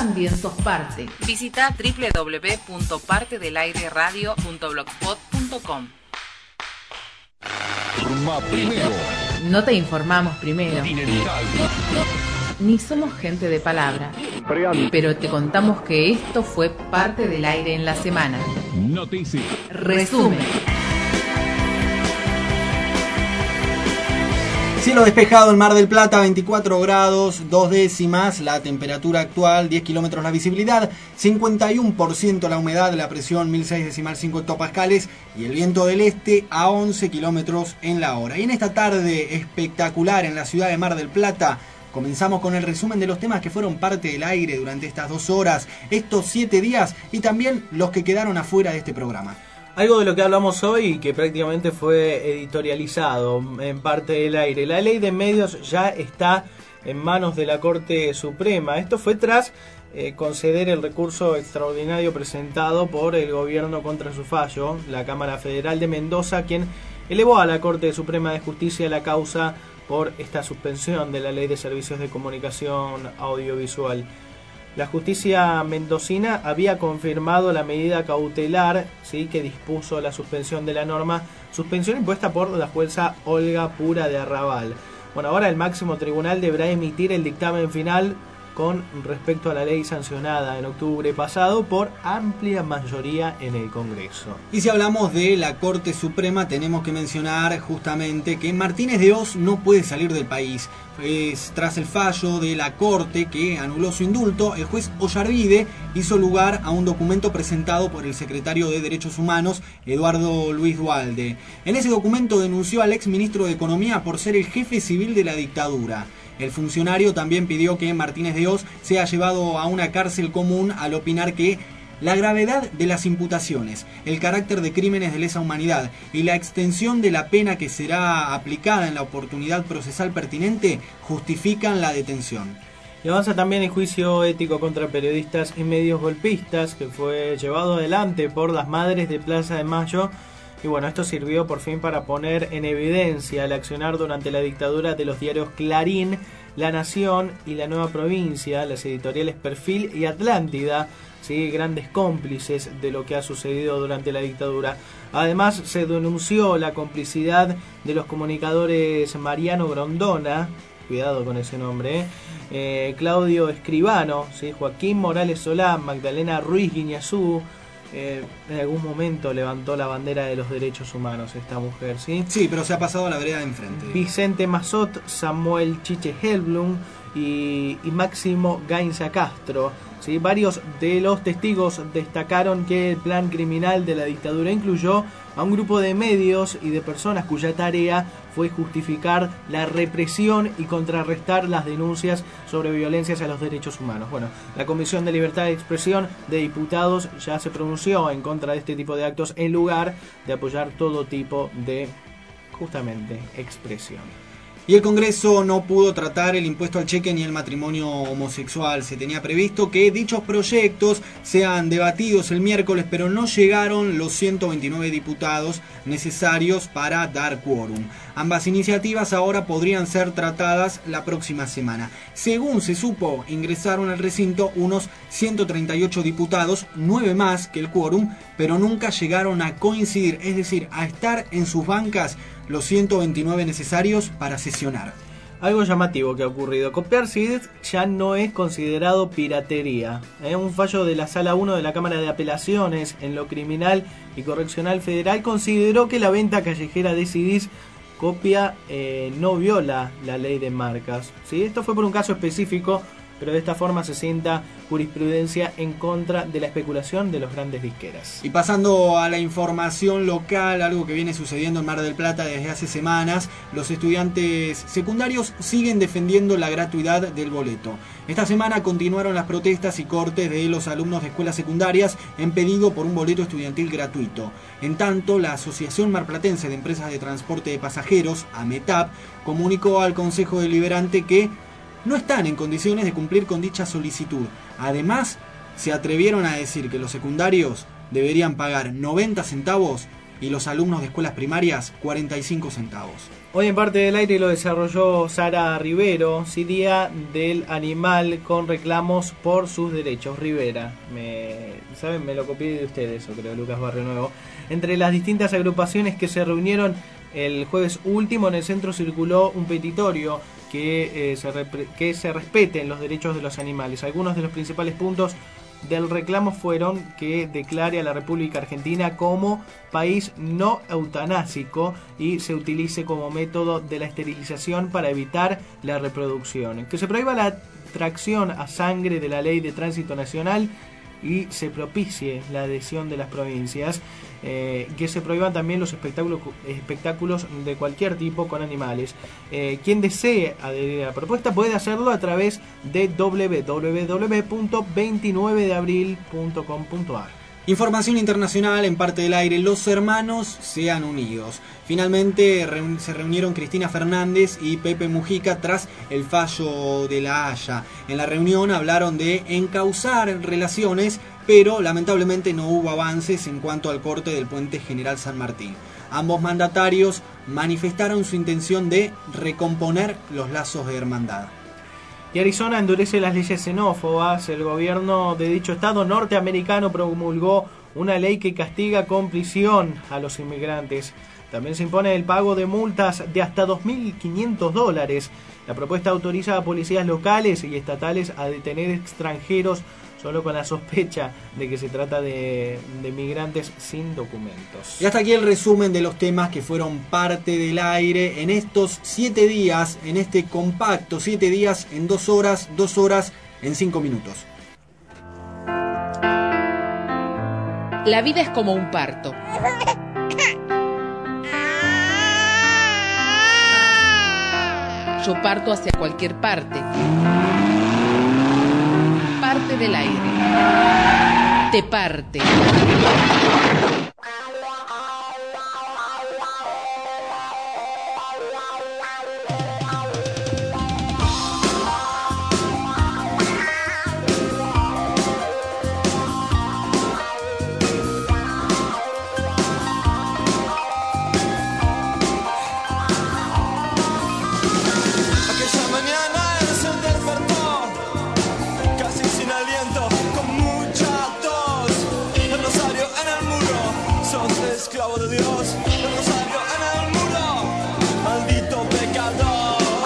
también sos parte. Visita doble u doble u doble u punto parte del aire radio punto blogspot punto com. Primero. No te informamos primero. Ni somos gente de palabra. Pero te contamos que esto fue parte del aire en la semana. Noticias. Resumen. Cielo despejado en Mar del Plata, veinticuatro grados, dos décimas, la temperatura actual, diez kilómetros la visibilidad, cincuenta y uno por ciento la humedad, la presión mil seis decimal cinco hectopascales y el viento del este a once kilómetros en la hora. Y en esta tarde espectacular en la ciudad de Mar del Plata, comenzamos con el resumen de los temas que fueron parte del aire durante estas dos horas, estos siete días y también los que quedaron afuera de este programa. Algo de lo que hablamos hoy que prácticamente fue editorializado en parte del aire. La ley de medios ya está en manos de la Corte Suprema. Esto fue tras eh, conceder el recurso extraordinario presentado por el gobierno contra su fallo, la Cámara Federal de Mendoza, quien elevó a la Corte Suprema de Justicia la causa por esta suspensión de la Ley de Servicios de Comunicación Audiovisual. La justicia mendocina había confirmado la medida cautelar, ¿sí?, que dispuso la suspensión de la norma, suspensión impuesta por la jueza Olga Pura de Arrabal. Bueno, ahora el máximo tribunal deberá emitir el dictamen final con respecto a la ley sancionada en octubre pasado por amplia mayoría en el Congreso. Y si hablamos de la Corte Suprema, tenemos que mencionar justamente que Martínez de Hoz no puede salir del país. Es, tras el fallo de la Corte que anuló su indulto, el juez Ollarvide hizo lugar a un documento presentado por el secretario de Derechos Humanos, Eduardo Luis Duhalde. En ese documento denunció al ex ministro de Economía por ser el jefe civil de la dictadura. El funcionario también pidió que Martínez de Hoz sea llevado a una cárcel común al opinar que la gravedad de las imputaciones, el carácter de crímenes de lesa humanidad y la extensión de la pena que será aplicada en la oportunidad procesal pertinente justifican la detención. Y avanza también el juicio ético contra periodistas y medios golpistas que fue llevado adelante por las madres de Plaza de Mayo. Y bueno, esto sirvió por fin para poner en evidencia el accionar durante la dictadura de los diarios Clarín, La Nación y La Nueva Provincia, las editoriales Perfil y Atlántida, ¿sí?, grandes cómplices de lo que ha sucedido durante la dictadura. Además, se denunció la complicidad de los comunicadores Mariano Grondona, cuidado con ese nombre, ¿eh? Eh, Claudio Escribano, ¿sí?, Joaquín Morales Solá, Magdalena Ruiz Guiñazú. Eh, en algún momento levantó la bandera de los derechos humanos esta mujer, ¿sí? Sí, pero se ha pasado a la vereda de enfrente. Vicente Mazot, Samuel Chiche Helblum y, y Máximo Gainza Castro, ¿sí? Varios de los testigos destacaron que el plan criminal de la dictadura incluyó a un grupo de medios y de personas cuya tarea fue justificar la represión y contrarrestar las denuncias sobre violencias a los derechos humanos. Bueno, la Comisión de Libertad de Expresión de Diputados ya se pronunció en contra de este tipo de actos en lugar de apoyar todo tipo de, justamente, expresión. Y el Congreso no pudo tratar el impuesto al cheque ni el matrimonio homosexual. Se tenía previsto que dichos proyectos sean debatidos el miércoles, pero no llegaron los ciento veintinueve diputados necesarios para dar quórum. Ambas iniciativas ahora podrían ser tratadas la próxima semana. Según se supo, ingresaron al recinto unos ciento treinta y ocho diputados, nueve más que el quórum, pero nunca llegaron a coincidir, es decir, a estar en sus bancas los ciento veintinueve necesarios para sesionar. Algo llamativo que ha ocurrido. Copiar C Ds ya no es considerado piratería. ¿Eh? Un fallo de la Sala uno de la Cámara de Apelaciones en lo Criminal y Correccional Federal consideró que la venta callejera de C Ds copia eh, no viola la ley de marcas. ¿Sí? Esto fue por un caso específico, pero de esta forma se sienta jurisprudencia en contra de la especulación de los grandes disqueras. Y pasando a la información local, algo que viene sucediendo en Mar del Plata desde hace semanas, los estudiantes secundarios siguen defendiendo la gratuidad del boleto. Esta semana continuaron las protestas y cortes de los alumnos de escuelas secundarias en pedido por un boleto estudiantil gratuito. En tanto, la Asociación Marplatense de Empresas de Transporte de Pasajeros, AMETAP, comunicó al Consejo Deliberante que no están en condiciones de cumplir con dicha solicitud. Además, se atrevieron a decir que los secundarios deberían pagar noventa centavos y los alumnos de escuelas primarias cuarenta y cinco centavos. Hoy en Parte del Aire lo desarrolló Sara Rivero, sí, Día del Animal con reclamos por sus derechos. Rivera, me, ¿saben? Me lo copié de ustedes, eso creo, Lucas Barrio Nuevo. Entre las distintas agrupaciones que se reunieron el jueves último, en el centro circuló un petitorio que, eh, se, repre- que se respeten los derechos de los animales. Algunos de los principales puntos del reclamo fueron que declare a la República Argentina como país no eutanásico y se utilice como método de la esterilización para evitar la reproducción, que se prohíba la tracción a sangre de la Ley de Tránsito Nacional y se propicie la adhesión de las provincias, eh, que se prohíban también los espectáculos, espectáculos de cualquier tipo con animales. Eh, quien desee adherir a la propuesta puede hacerlo a través de doble u doble u doble u punto veintinueve de abril punto com punto a r. Información internacional en Parte del Aire. Los hermanos sean unidos. Finalmente reun- se reunieron Cristina Fernández y Pepe Mujica tras el fallo de La Haya. En la reunión hablaron de encauzar relaciones, pero lamentablemente no hubo avances en cuanto al corte del puente General San Martín. Ambos mandatarios manifestaron su intención de recomponer los lazos de hermandad. Y Arizona endurece las leyes xenófobas. El gobierno de dicho estado norteamericano promulgó una ley que castiga con prisión a los inmigrantes. También se impone el pago de multas de hasta dos mil quinientos dólares. La propuesta autoriza a policías locales y estatales a detener extranjeros solo con la sospecha de que se trata de, de migrantes sin documentos. Y hasta aquí el resumen de los temas que fueron parte del aire en estos siete días, en este compacto, siete días en dos horas, dos horas en cinco minutos. La vida es como un parto. Yo parto hacia cualquier parte. Parte del aire. Te parte. Aquella mañana el sol despertó, casi sin aliento, con mucha tos. El rosario en el muro, sos esclavo de Dios. El rosario en el muro, maldito pecador.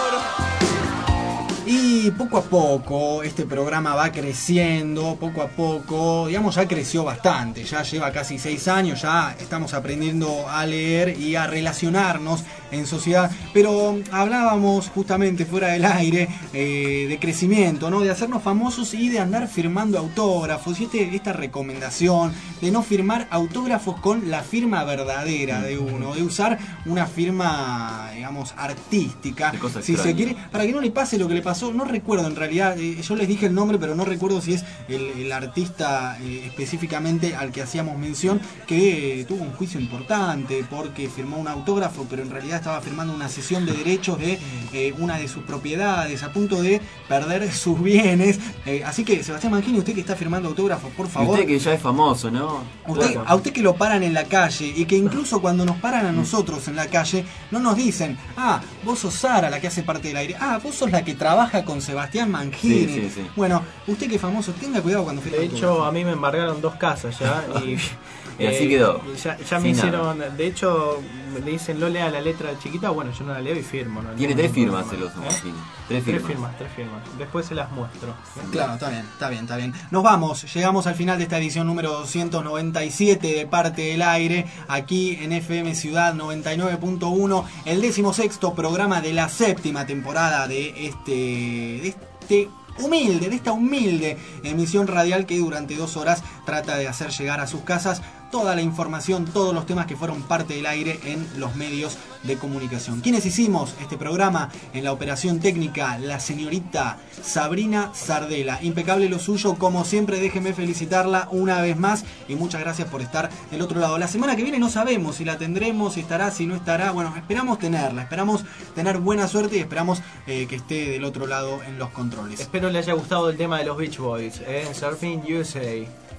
Y poco a poco este programa va creciendo, poco a poco, digamos, ya creció bastante, ya lleva casi seis años, ya estamos aprendiendo a leer y a relacionarnos en sociedad, pero hablábamos justamente fuera del aire eh, de crecimiento, ¿no? De hacernos famosos y de andar firmando autógrafos, y este, esta recomendación de no firmar autógrafos con la firma verdadera de uno, de usar una firma, digamos, artística, si se quiere, para que no le pase lo que le pasó, no recuerdo en realidad, eh, yo les dije el nombre, pero no recuerdo si es el, el artista eh, específicamente al que hacíamos mención, que eh, tuvo un juicio importante porque firmó un autógrafo, pero en realidad estaba firmando una cesión de derechos de eh, una de sus propiedades, a punto de perder sus bienes. Eh, así que, Sebastián Mangini, usted que está firmando autógrafos, por favor. Y usted que ya es famoso, ¿no? Usted, Claro. a usted que lo paran en la calle y que incluso cuando nos paran a nosotros en la calle, no nos dicen, ah, vos sos Sara, la que hace parte del aire, ah, vos sos la que trabaja con Sebastián Mangini. Sí, sí, sí. Bueno, usted que es famoso, tenga cuidado cuando firma De hecho, a mí me embargaron dos casas ya y, Y así quedó. Ya, ya me Sin hicieron, de hecho, le dicen lo lea la letra chiquita, bueno, yo no la leo y firmo. ¿no? Tiene No, tres no, firmas no, el oso ¿eh? Mangini. Tres Tres firmas. firmas. tres firmas. Después se las muestro. Claro, está bien, está bien, está bien. Nos vamos, llegamos al final de esta edición número doscientos noventa y siete de Parte del Aire, aquí en F M Ciudad noventa y nueve punto uno, el decimosexto programa de la séptima temporada de este, de este humilde, de esta humilde emisión radial que durante dos horas trata de hacer llegar a sus casas toda la información, todos los temas que fueron parte del aire en los medios de comunicación. ¿Quiénes hicimos este programa? En la operación técnica, la señorita Sabrina Sardela. Impecable lo suyo, como siempre, déjeme felicitarla una vez más y muchas gracias por estar del otro lado. La semana que viene no sabemos si la tendremos, si estará, si no estará. Bueno, esperamos tenerla, esperamos tener buena suerte y esperamos eh, que esté del otro lado en los controles. Espero le haya gustado el tema de los Beach Boys, ¿eh? Surfing U S A.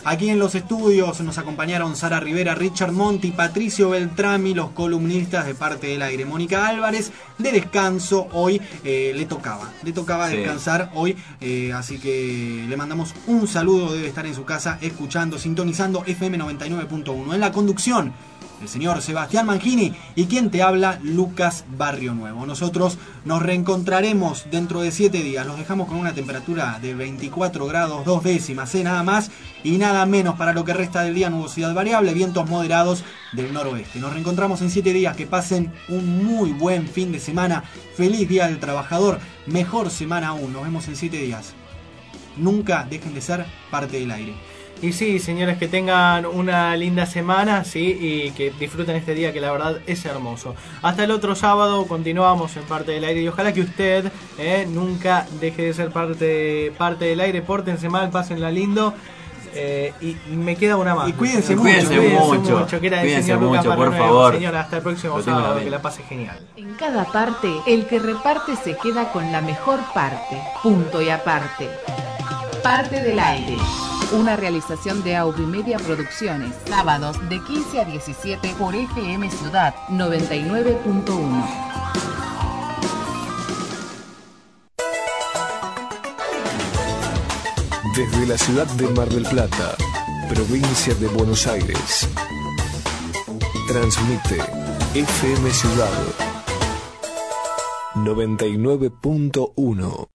Aquí en los estudios nos acompañaron Sara Rivera, Richard Monti, Patricio Beltrami, los columnistas de Parte del Aire. Mónica Álvarez, de descanso, hoy eh, le tocaba, le tocaba Sí. descansar hoy, eh, así que le mandamos un saludo, debe estar en su casa escuchando, sintonizando F M noventa y nueve punto uno. En la conducción, el señor Sebastián Mangini y quien te habla, Lucas Barrio Nuevo. Nosotros nos reencontraremos dentro de siete días. Los dejamos con una temperatura de veinticuatro grados dos décimas, ¿eh? Nada más y nada menos. Para lo que resta del día, nubosidad variable, vientos moderados del noroeste. Nos reencontramos en siete días. Que pasen un muy buen fin de semana. Feliz Día del Trabajador. Mejor semana aún. Nos vemos en siete días. Nunca dejen de ser parte del aire. Y sí, señores, que tengan una linda semana, sí, y que disfruten este día que la verdad es hermoso. Hasta el otro sábado continuamos en Parte del Aire y ojalá que usted eh, nunca deje de ser parte, parte del aire. Pórtense mal, pásenla lindo. Eh, y me queda una más. Y cuídense Eh, mucho. Cuídense mucho. mucho que era el Cuídense señor Lucas mucho, Barrio por Nuevo. favor. Señora, hasta el próximo Lo tengo en la sábado. Que mente. la pase genial. En cada parte, el que reparte se queda con la mejor parte. Punto y aparte. Parte del Aire. Una realización de Aubimedia Producciones. Sábados de quince a diecisiete por F M Ciudad noventa y nueve punto uno. Desde la ciudad de Mar del Plata, provincia de Buenos Aires, transmite F M Ciudad noventa y nueve punto uno.